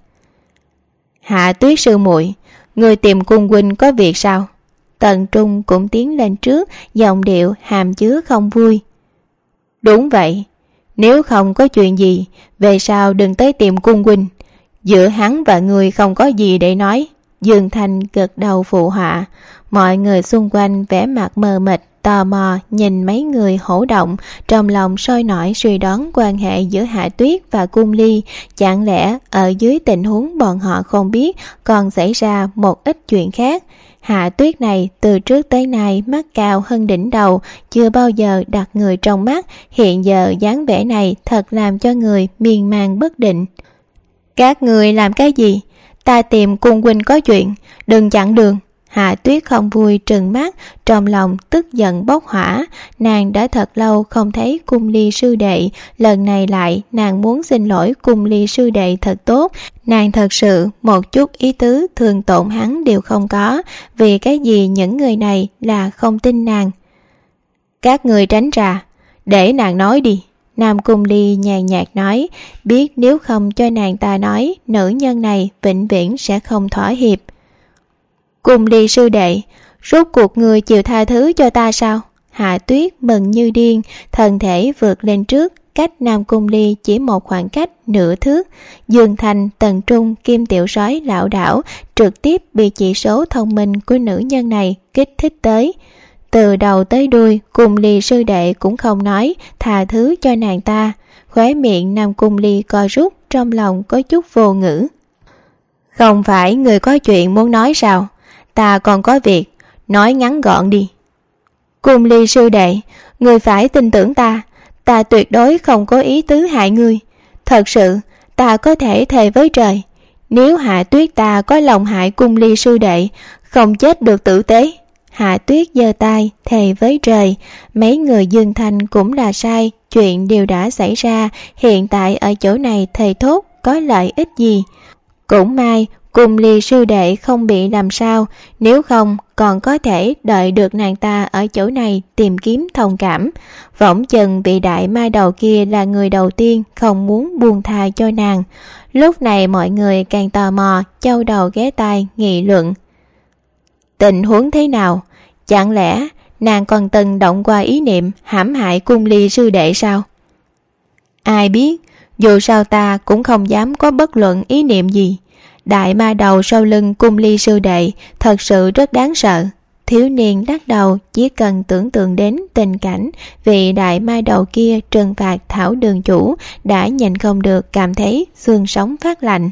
Hạ Tuyết sư muội, người tìm Cung huynh có việc sao? Tần Trung cũng tiến lên trước, giọng điệu hàm chứa không vui. Đúng vậy, nếu không có chuyện gì, về sau đừng tới tìm Cung huynh. Giữa hắn và người không có gì để nói. Dương Thanh gật đầu phụ họa. Mọi người xung quanh vẻ mặt mờ mịt, tò mò nhìn mấy người hổ động, trong lòng sôi nổi suy đoán quan hệ giữa Hạ Tuyết và Cung Ly. Chẳng lẽ ở dưới tình huống bọn họ không biết còn xảy ra một ít chuyện khác? Hạ Tuyết này từ trước tới nay mắt cao hơn đỉnh đầu, chưa bao giờ đặt người trong mắt, hiện giờ dáng vẻ này thật làm cho người miên man bất định. Các người làm cái gì? Ta tìm Cung huynh có chuyện, đừng chặn đường. Hạ Tuyết không vui trừng mắt, trong lòng tức giận bốc hỏa. Nàng đã thật lâu không thấy Cung Ly sư đệ, lần này lại nàng muốn xin lỗi Cung Ly sư đệ thật tốt. Nàng thật sự một chút ý tứ thương tổn hắn đều không có, vì cái gì những người này là không tin nàng. Các người tránh ra, để nàng nói đi. Nam Cung Ly nhàn nhạt nói, biết nếu không cho nàng ta nói, nữ nhân này vĩnh viễn sẽ không thỏa hiệp. Cung Ly sư đệ, rốt cuộc người chịu tha thứ cho ta sao? Hạ Tuyết mừng như điên, thân thể vượt lên trước, cách Nam Cung Ly chỉ một khoảng cách nửa thước. Dương Thành, Tần Trung, Kim Tiểu Sói lảo đảo, trực tiếp bị chỉ số thông minh của nữ nhân này kích thích tới. Từ đầu tới đuôi, Cung Ly sư đệ cũng không nói tha thứ cho nàng ta. Khóe miệng Nam Cung Ly co rút, trong lòng có chút vô ngữ. Không phải người có chuyện muốn nói sao? Ta còn có việc, nói ngắn gọn đi. Cung Ly sư đệ, người phải tin tưởng ta, ta tuyệt đối không có ý tứ hại ngươi. Thật sự, ta có thể thề với trời, nếu Hạ Tuyết ta có lòng hại Cung Ly sư đệ, không chết được tử tế. Hạ Tuyết giơ tay thề với trời, mấy người Dương Thanh cũng là sai, chuyện đều đã xảy ra, hiện tại ở chỗ này thề thốt có lợi ích gì. Cũng may Cung Ly sư đệ không bị làm sao, nếu không còn có thể đợi được nàng ta ở chỗ này tìm kiếm thông cảm. Võng chừng vị đại ma đầu kia là người đầu tiên không muốn buông tha cho nàng. Lúc này mọi người càng tò mò, châu đầu ghé tai nghị luận. Tình huống thế nào? Chẳng lẽ nàng còn từng động qua ý niệm hãm hại Cung Ly sư đệ sao? Ai biết, dù sao ta cũng không dám có bất luận ý niệm gì. Đại ma đầu sau lưng Cung Ly sư đệ thật sự rất đáng sợ. Thiếu niên lắc đầu, chỉ cần tưởng tượng đến tình cảnh vị đại ma đầu kia trừng phạt Thảo đường chủ đã nhìn không được cảm thấy xương sống phát lạnh.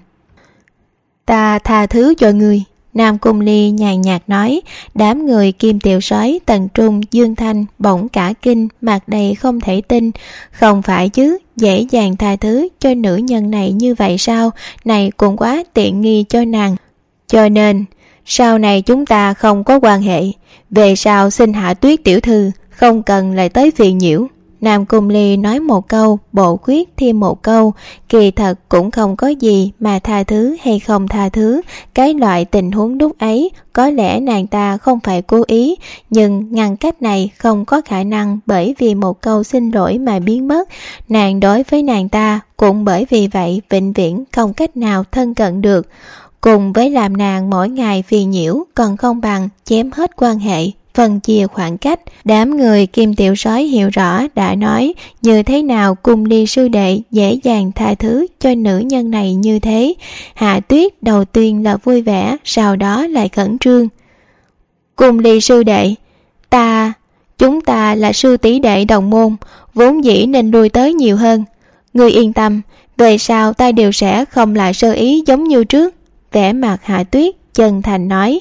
Ta tha thứ cho ngươi. Nam Cung Ly nhàn nhạt nói. Đám người Kim Tiểu Sói, Tần Trung, Dương Thanh bỗng cả kinh, mặt đầy không thể tin. Không phải chứ, dễ dàng tha thứ cho nữ nhân này như vậy sao? Này cũng quá tiện nghi cho nàng. Cho nên sau này chúng ta không có quan hệ. Về sau xin Hạ Tuyết tiểu thư không cần lại tới phiền nhiễu. Nam Cung Ly nói một câu, bộ quyết thêm một câu. Kỳ thật cũng không có gì mà tha thứ hay không tha thứ. Cái loại tình huống lúc ấy có lẽ nàng ta không phải cố ý, nhưng ngăn cách này không có khả năng bởi vì một câu xin lỗi mà biến mất. Nàng đối với nàng ta cũng bởi vì vậy vĩnh viễn không cách nào thân cận được. Cùng với làm nàng mỗi ngày phiền nhiễu còn không bằng chém hết quan hệ, phân chia khoảng cách. Đám người Kim Tiểu Sói hiểu rõ đã nói như thế nào Cung Ly sư đệ dễ dàng tha thứ cho nữ nhân này như thế. Hạ Tuyết đầu tiên là vui vẻ, sau đó lại khẩn trương. Cung Ly sư đệ, chúng ta là sư tỷ đệ đồng môn, vốn dĩ nên lui tới nhiều hơn. Ngươi yên tâm, về sau ta đều sẽ không lại sơ ý giống như trước. Vẻ mặt Hạ Tuyết chân thành nói.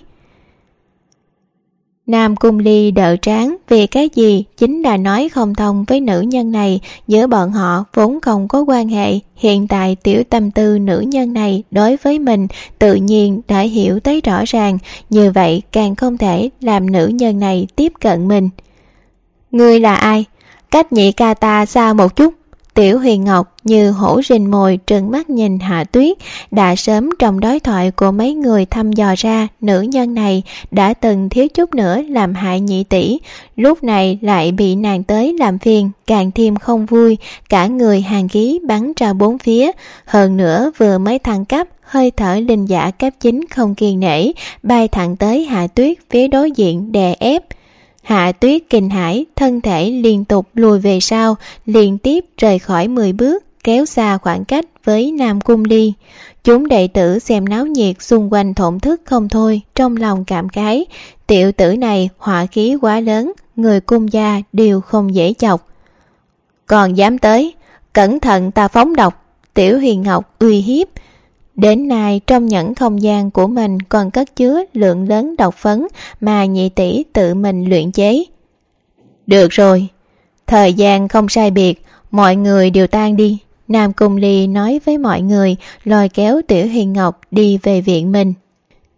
Nam Cung Ly đỡ trán, vì cái gì chính là nói không thông với nữ nhân này. Giữa bọn họ vốn không có quan hệ, hiện tại tiểu tâm tư nữ nhân này đối với mình tự nhiên đã hiểu tới rõ ràng, như vậy càng không thể làm nữ nhân này tiếp cận mình. Ngươi là ai? Cách nhị ca ta xa một chút. Tiểu Huyền Ngọc như hổ rình mồi trừng mắt nhìn Hạ Tuyết. Đã sớm trong đối thoại của mấy người thăm dò ra nữ nhân này đã từng thiếu chút nữa làm hại nhị tỷ, lúc này lại bị nàng tới làm phiền, càng thêm không vui, cả người hàn khí bắn ra bốn phía. Hơn nữa vừa mới thăng cấp, hơi thở linh giả cấp 9 không kiên nể, bay thẳng tới Hạ Tuyết phía đối diện đè ép. Hạ Tuyết kinh hãi, thân thể liên tục lùi về sau, liên tiếp rời khỏi 10 bước, kéo xa khoảng cách với Nam Cung Ly. Chúng đệ tử xem náo nhiệt xung quanh thổn thức không thôi, trong lòng cảm khái. Tiểu tử này hỏa khí quá lớn, người Cung gia đều không dễ chọc. Còn dám tới, cẩn thận ta phóng độc. Tiểu Huyền Ngọc uy hiếp. Đến nay trong nhẫn không gian của mình còn cất chứa lượng lớn độc phấn mà nhị tỷ tự mình luyện chế. Được rồi, thời gian không sai biệt, mọi người đều tan đi. Nam Cung Ly nói với mọi người, lôi kéo Tiểu Huyền Ngọc đi về viện mình.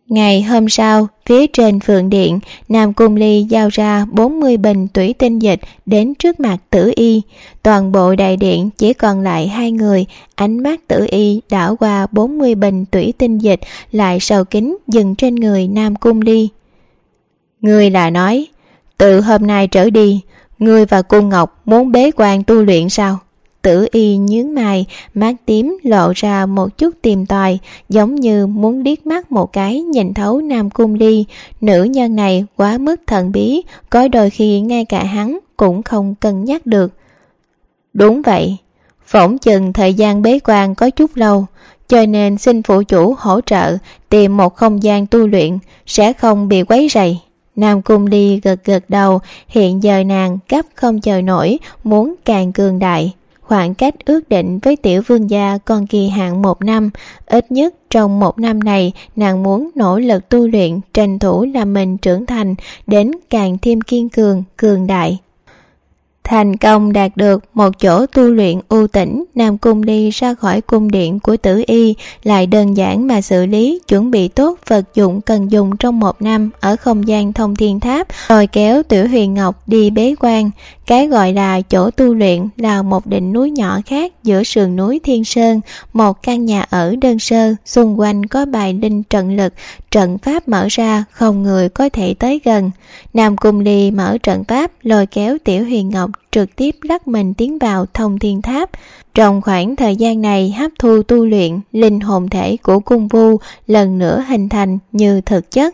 Ngày hôm sau, phía trên Phượng Điện, Nam Cung Ly giao ra 40 bình thủy tinh dịch đến trước mặt Tử Y. Toàn bộ đại điện chỉ còn lại 2 người, ánh mắt Tử Y đảo qua 40 bình thủy tinh dịch lại sâu kín dừng trên người Nam Cung Ly. Ngươi là nói, từ hôm nay trở đi, ngươi và Cung Ngọc muốn bế quan tu luyện sao? Tử Y nhướng mày, mắt tím lộ ra một chút tìm tòi, giống như muốn liếc mắt một cái nhìn thấu Nam Cung Ly. Nữ nhân này quá mức thần bí, có đôi khi ngay cả hắn cũng không cân nhắc được. Đúng vậy, phỏng chừng thời gian bế quan có chút lâu, cho nên xin phụ chủ hỗ trợ tìm một không gian tu luyện, sẽ không bị quấy rầy. Nam Cung Ly gật gật đầu, hiện giờ nàng gấp không chờ nổi, muốn càng cường đại. Khoảng cách ước định với tiểu vương gia còn kỳ hạn 1 năm, ít nhất trong 1 năm này nàng muốn nỗ lực tu luyện, tranh thủ làm mình trưởng thành đến càng thêm kiên cường, cường đại. Thành công đạt được một chỗ tu luyện u tĩnh, Nam Cung Ly ra khỏi cung điện của Tử Y, lại đơn giản mà xử lý, chuẩn bị tốt vật dụng cần dùng trong 1 năm ở không gian Thông Thiên Tháp, rồi kéo Tiểu Huyền Ngọc đi bế quan. Cái gọi là chỗ tu luyện là một đỉnh núi nhỏ khác giữa sườn núi Thiên Sơn, một căn nhà ở đơn sơ, xung quanh có bài linh trận lực, trận pháp mở ra, không người có thể tới gần. Nam Cung Ly mở trận pháp, lôi kéo Tiểu Huyền Ngọc trực tiếp lắc mình tiến vào Thông Thiên Tháp. Trong khoảng thời gian này hấp thu tu luyện, linh hồn thể của Cung Vu lần nữa hình thành như thực chất.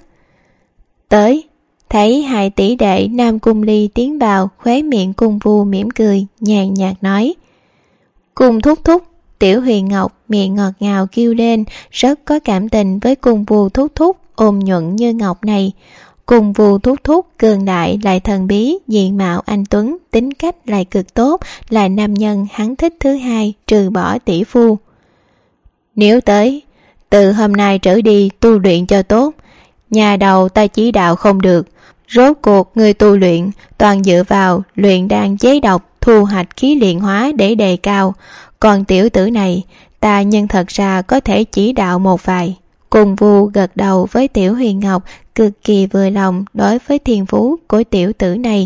Tới, thấy 2 tỷ đệ Nam Cung Ly tiến vào, khóe miệng Cung Vu mỉm cười, nhàn nhạt nói: Cung thúc thúc. Tiểu Huyền Ngọc miệng ngọt ngào kêu lên, rất có cảm tình với Cung Vu thúc thúc ôn nhuận như ngọc này. Cung Vu thúc thúc cường đại lại thần bí, diện mạo anh tuấn, tính cách lại cực tốt, là nam nhân hắn thích thứ hai trừ bỏ tỷ phu. Nếu tới, từ hôm nay trở đi tu luyện cho tốt, nhà đầu ta chỉ đạo không được. Rốt cuộc người tu luyện toàn dựa vào luyện đan chế độc, thu hoạch khí luyện hóa để đề cao. Còn tiểu tử này, ta nhưng thật ra có thể chỉ đạo một vài. Cung Vu gật đầu với Tiểu Huyền Ngọc, cực kỳ vừa lòng đối với thiên phú của tiểu tử này.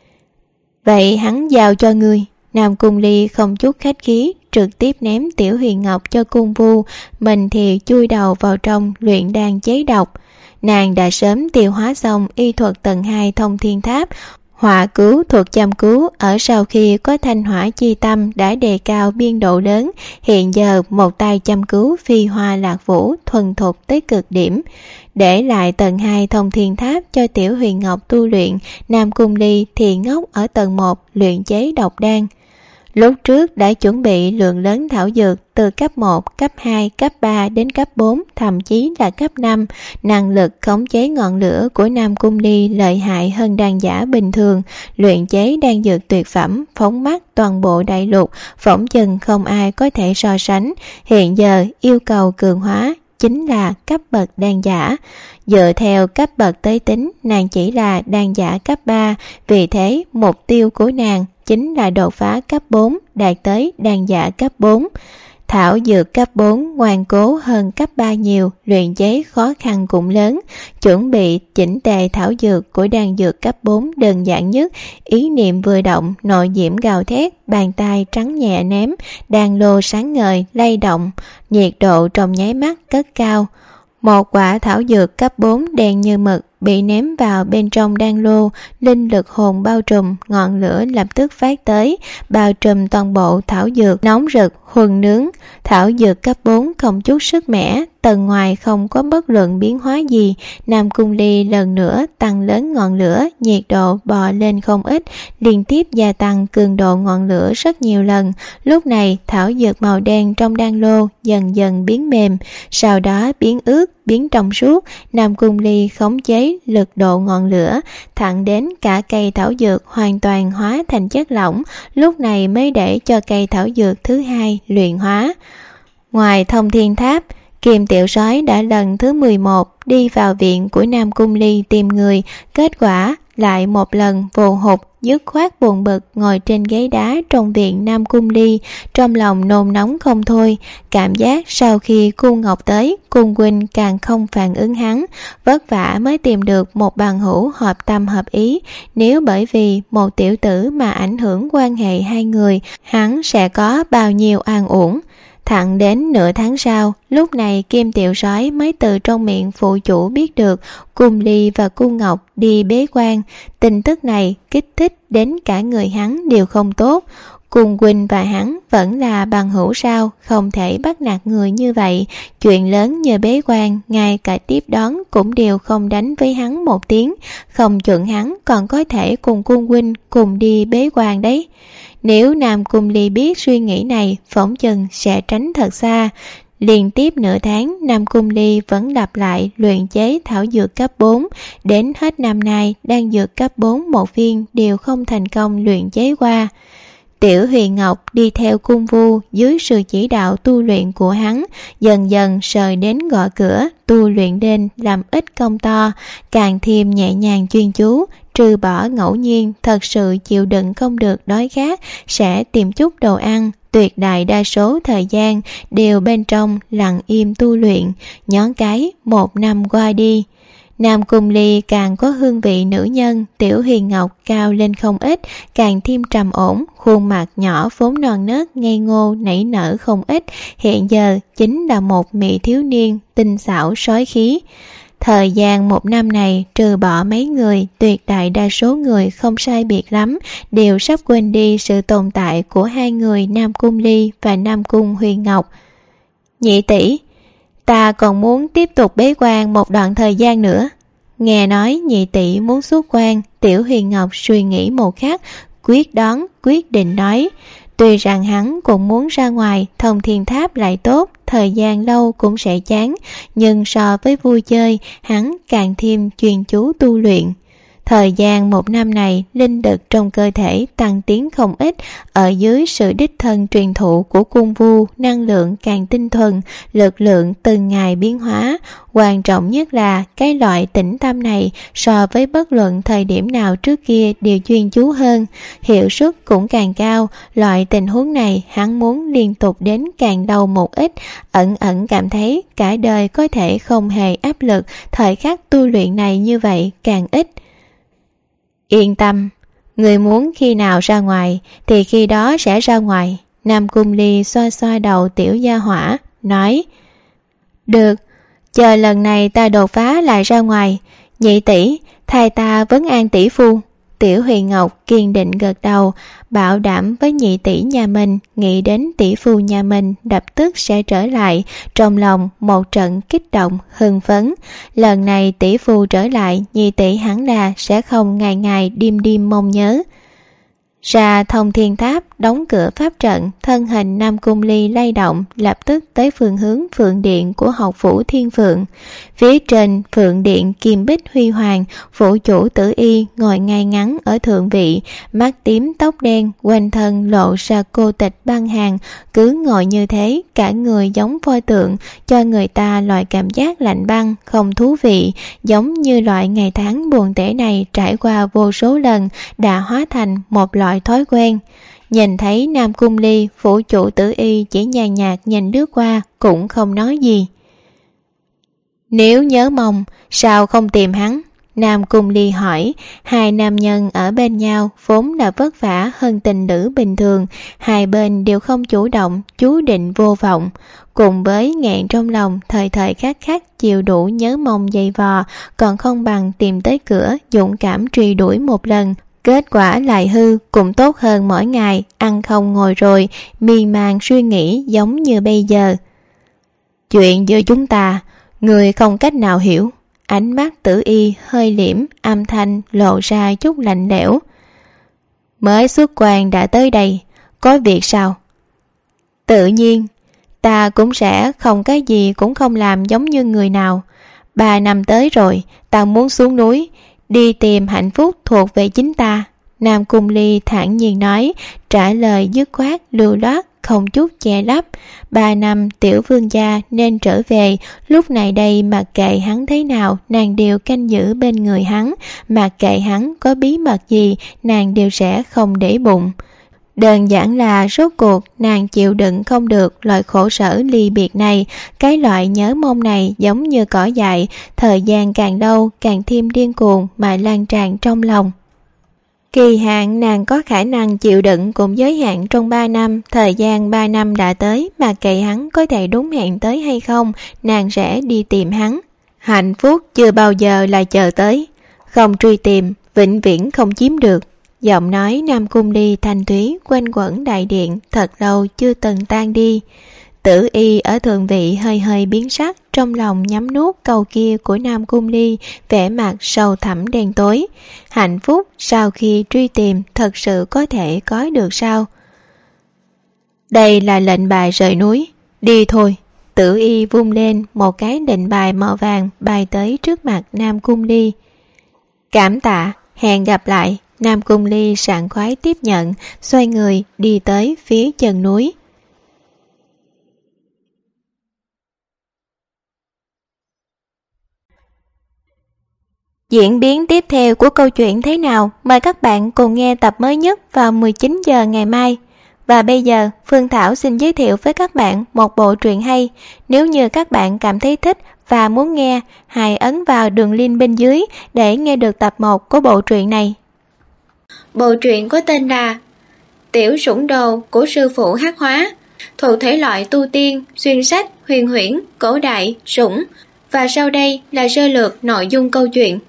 Vậy hắn giao cho ngươi. Nam Cung Ly không chút khách khí, trực tiếp ném Tiểu Huyền Ngọc cho Cung Vu, mình thì chui đầu vào trong luyện đan chế độc. Nàng đã sớm tiêu hóa xong y thuật tầng 2 Thông Thiên Tháp, hỏa cứu thuật chăm cứu ở sau khi có thanh hỏa chi tâm đã đề cao biên độ lớn, hiện giờ một tay chăm cứu phi hoa lạc vũ thuần thục tới cực điểm. Để lại tầng 2 Thông Thiên Tháp cho Tiểu Huyền Ngọc tu luyện, Nam Cung Ly thì ngốc ở tầng 1 luyện chế độc đan. Lúc trước đã chuẩn bị lượng lớn thảo dược từ cấp 1, cấp 2, cấp 3 đến cấp 4, thậm chí là cấp 5. Năng lực khống chế ngọn lửa của Nam Cung Ly lợi hại hơn đan giả bình thường, luyện chế đan dược tuyệt phẩm, phóng mắt toàn bộ đại lục, phỏng chừng không ai có thể so sánh. Hiện giờ yêu cầu cường hóa chính là cấp bậc đan giả. Dựa theo cấp bậc tới tính, nàng chỉ là đan giả cấp 3, vì thế mục tiêu của nàng chính là đột phá cấp 4, đạt tới đan giả cấp 4. Thảo dược cấp 4 ngoan cố hơn cấp 3 nhiều, luyện chế khó khăn cũng lớn. Chuẩn bị chỉnh tề thảo dược của đan dược cấp 4 đơn giản nhất, ý niệm vừa động, nội diễm gào thét, bàn tay trắng nhẹ ném, đan lô sáng ngời, lay động, nhiệt độ trong nháy mắt cất cao. Một quả thảo dược cấp 4 đen như mực bị ném vào bên trong đan lô, linh lực hồn bao trùm, ngọn lửa lập tức phát tới, bao trùm toàn bộ thảo dược, nóng rực, huân nướng. Thảo dược cấp 4 không chút sức mẻ, tầng ngoài không có bất luận biến hóa gì. Nam Cung Ly lần nữa tăng lớn ngọn lửa, nhiệt độ bò lên không ít, liên tiếp gia tăng cường độ ngọn lửa rất nhiều lần. Lúc này thảo dược màu đen trong đan lô dần dần biến mềm, sau đó biến ướt, biến trong suốt. Nam Cung Ly khống chế lực độ ngọn lửa thẳng đến cả cây thảo dược hoàn toàn hóa thành chất lỏng, lúc này mới để cho cây thảo dược thứ hai luyện hóa. Ngoài Thông Thiên Tháp, Kim Tiểu Soái đã lần thứ 11 đi vào viện của Nam Cung Ly tìm người, kết quả lại một lần vồ hụt, dứt khoát buồn bực ngồi trên ghế đá trong viện Nam Cung Ly, trong lòng nôn nóng không thôi. Cảm giác sau khi Cung Ngọc tới, Cung huynh càng không phản ứng hắn, vất vả mới tìm được một bằng hữu hợp tâm hợp ý. Nếu bởi vì một tiểu tử mà ảnh hưởng quan hệ hai người, hắn sẽ có bao nhiêu an uổng. Thẳng đến nửa tháng sau, lúc này Kim Tiểu Soái mới từ trong miệng phụ chủ biết được Cung Ly và Cung Ngọc đi bế quan. Tin tức này kích thích đến cả người hắn đều không tốt. Cung huynh và hắn vẫn là bằng hữu sao, không thể bắt nạt người như vậy. Chuyện lớn như bế quan, ngay cả tiếp đón cũng đều không đánh với hắn một tiếng, không chuẩn hắn còn có thể cùng Cung huynh cùng đi bế quan đấy. Nếu Nam Cung Ly biết suy nghĩ này, phỏng chừng sẽ tránh thật xa. Liên tiếp nửa tháng, Nam Cung Ly vẫn lặp lại luyện chế thảo dược cấp 4. Đến hết năm nay, đan dược cấp 4 một viên đều không thành công luyện chế qua. Tiểu Huyền Ngọc đi theo Cung Vu dưới sự chỉ đạo tu luyện của hắn, dần dần sời đến gõ cửa, tu luyện đến làm ít công to, càng thêm nhẹ nhàng chuyên chú, trừ bỏ ngẫu nhiên thật sự chịu đựng không được đói khát sẽ tìm chút đồ ăn. Tuyệt đại đa số thời gian đều bên trong lặng im tu luyện. Nhón cái 1 năm qua đi, Nam Cung Ly càng có hương vị nữ nhân. Tiểu Huyền Ngọc cao lên không ít, càng thêm trầm ổn, khuôn mặt nhỏ vốn non nớt ngây ngô nảy nở không ít, hiện giờ chính là một mỹ thiếu niên tinh xảo sói khí. Thời gian 1 năm này, trừ bỏ mấy người, tuyệt đại đa số người không sai biệt lắm đều sắp quên đi sự tồn tại của hai người Nam Cung Ly và Nam Cung Huyền Ngọc. Nhị tỷ, ta còn muốn tiếp tục bế quan một đoạn thời gian nữa. Nghe nói nhị tỷ muốn xuất quan, Tiểu Huyền Ngọc suy nghĩ một khắc, quyết định nói. Tuy rằng hắn cũng muốn ra ngoài, Thông Thiên Tháp lại tốt, thời gian lâu cũng sẽ chán, nhưng so với vui chơi, hắn càng thêm chuyên chú tu luyện. Thời gian 1 năm này, linh lực trong cơ thể tăng tiến không ít, ở dưới sự đích thân truyền thụ của Cung Vu, năng lượng càng tinh thuần, lực lượng từng ngày biến hóa. Quan trọng nhất là cái loại tĩnh tâm này so với bất luận thời điểm nào trước kia đều chuyên chú hơn, hiệu suất cũng càng cao. Loại tình huống này hắn muốn liên tục đến càng lâu một ít, ẩn ẩn cảm thấy cả đời có thể không hề áp lực, thời khắc tu luyện này như vậy càng ít. Yên tâm, người muốn khi nào ra ngoài thì khi đó sẽ ra ngoài. Nam Cung Ly xoa xoa đầu tiểu gia hỏa, nói. Được, chờ lần này ta đột phá lại ra ngoài. Nhị tỷ, thay ta vấn an tỷ phu. Tiểu Huyền Ngọc kiên định gật đầu, bảo đảm với nhị tỷ nhà mình, nghĩ đến tỷ phu nhà mình lập tức sẽ trở lại, trong lòng một trận kích động hưng phấn. Lần này tỷ phu trở lại, nhị tỷ hẳn là sẽ không ngày ngày đêm đêm mong nhớ. Ra Thông Thiên Tháp, đóng cửa pháp trận, thân hình Nam Cung Ly lay động, lập tức tới phương hướng Phượng Điện của học phủ Thiên Phượng. Phía trên Phượng Điện kim bích huy hoàng, phủ chủ Tử Y ngồi ngay ngắn ở thượng vị, mắt tím tóc đen, quanh thân lộ ra cô tịch băng hàng, cứ ngồi như thế, cả người giống pho tượng, cho người ta loại cảm giác lạnh băng, không thú vị, giống như loại ngày tháng buồn tẻ này trải qua vô số lần, đã hóa thành một loại thói quen. Nhìn thấy Nam Cung Ly, phủ chủ Tử Y chỉ nhàn nhạt nhìn lướt qua, cũng không nói gì. Nếu nhớ mong, sao không tìm hắn? Nam Cung Ly hỏi. Hai nam nhân ở bên nhau vốn là vất vả hơn tình nữ bình thường, hai bên đều không chủ động, chú định vô vọng. Cùng với nghẹn trong lòng, thời thời khắc khắc chịu đủ nhớ mong dày vò, còn không bằng tìm tới cửa, dũng cảm truy đuổi một lần. Kết quả lại hư, cũng tốt hơn mỗi ngày ăn không ngồi rồi, miên man suy nghĩ giống như bây giờ. Chuyện giữa chúng ta, người không cách nào hiểu. Ánh mắt Tử Y hơi liễm, âm thanh lộ ra chút lạnh lẽo. Mới xuất quan đã tới đây, có việc sao? Tự nhiên, ta cũng sẽ không cái gì cũng không làm giống như người nào. 3 năm tới rồi, ta muốn xuống núi, đi tìm hạnh phúc thuộc về chính ta. Nam Cung Ly thản nhiên nói, trả lời dứt khoát lưu loát, không chút che lấp. 3 năm tiểu vương gia nên trở về, lúc này đây mặc kệ hắn thế nào, nàng đều canh giữ bên người hắn, mặc kệ hắn có bí mật gì, nàng đều sẽ không để bụng. Đơn giản là rốt cuộc nàng chịu đựng không được loại khổ sở ly biệt này, cái loại nhớ mong này giống như cỏ dại, thời gian càng lâu càng thêm điên cuồng mà lan tràn trong lòng. Kỳ hạn nàng có khả năng chịu đựng cũng giới hạn trong 3 năm, thời gian 3 năm đã tới, mà kệ hắn có thể đúng hẹn tới hay không, nàng sẽ đi tìm hắn. Hạnh phúc chưa bao giờ là chờ tới, không truy tìm, vĩnh viễn không chiếm được. Giọng nói Nam Cung Ly thanh thúy quanh quẩn đại điện thật lâu chưa từng tan đi. Tử Y ở thượng vị hơi hơi biến sắc, trong lòng nhắm nuốt câu kia của Nam Cung Ly, vẻ mặt sâu thẳm đen tối. Hạnh phúc sau khi truy tìm thật sự có thể có được sao? Đây là lệnh bài rời núi, đi thôi. Tử Y vung lên một cái lệnh bài màu vàng bay tới trước mặt Nam Cung Ly. Cảm tạ, hẹn gặp lại. Nam Cung Ly sảng khoái tiếp nhận, xoay người đi tới phía chân núi. Diễn biến tiếp theo của câu chuyện thế nào? Mời các bạn cùng nghe tập mới nhất vào 19 giờ ngày mai. Và bây giờ, Phương Thảo xin giới thiệu với các bạn một bộ truyện hay. Nếu như các bạn cảm thấy thích và muốn nghe, hãy ấn vào đường link bên dưới để nghe được tập 1 của bộ truyện này. Bộ truyện có tên là Tiểu Sủng Đồ của sư phụ Hắc Hóa, thuộc thể loại tu tiên, xuyên sách, huyền huyễn, cổ đại, sủng. Và sau đây là sơ lược nội dung câu chuyện.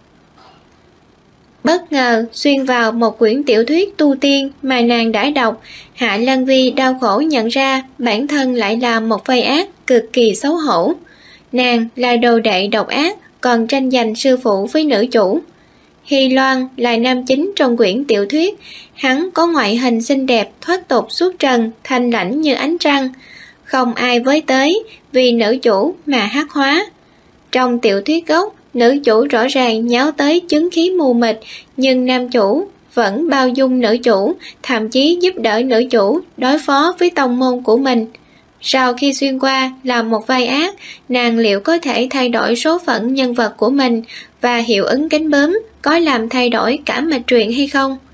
Bất ngờ xuyên vào một quyển tiểu thuyết tu tiên mà nàng đã đọc, Hạ Lăng Vi đau khổ nhận ra bản thân lại là một phây ác cực kỳ xấu hổ. Nàng là đồ đệ độc ác, còn tranh giành sư phụ với nữ chủ. Hy Loan là nam chính trong quyển tiểu thuyết, hắn có ngoại hình xinh đẹp, thoát tục xuất trần, thanh lãnh như ánh trăng, không ai với tới vì nữ chủ mà Hắc Hóa. Trong tiểu thuyết gốc, nữ chủ rõ ràng nháo tới chứng khí mù mịt, nhưng nam chủ vẫn bao dung nữ chủ, thậm chí giúp đỡ nữ chủ đối phó với tông môn của mình. Sau khi xuyên qua là một vai ác, nàng liệu có thể thay đổi số phận nhân vật của mình và hiệu ứng cánh bướm có làm thay đổi cả mạch truyện hay không?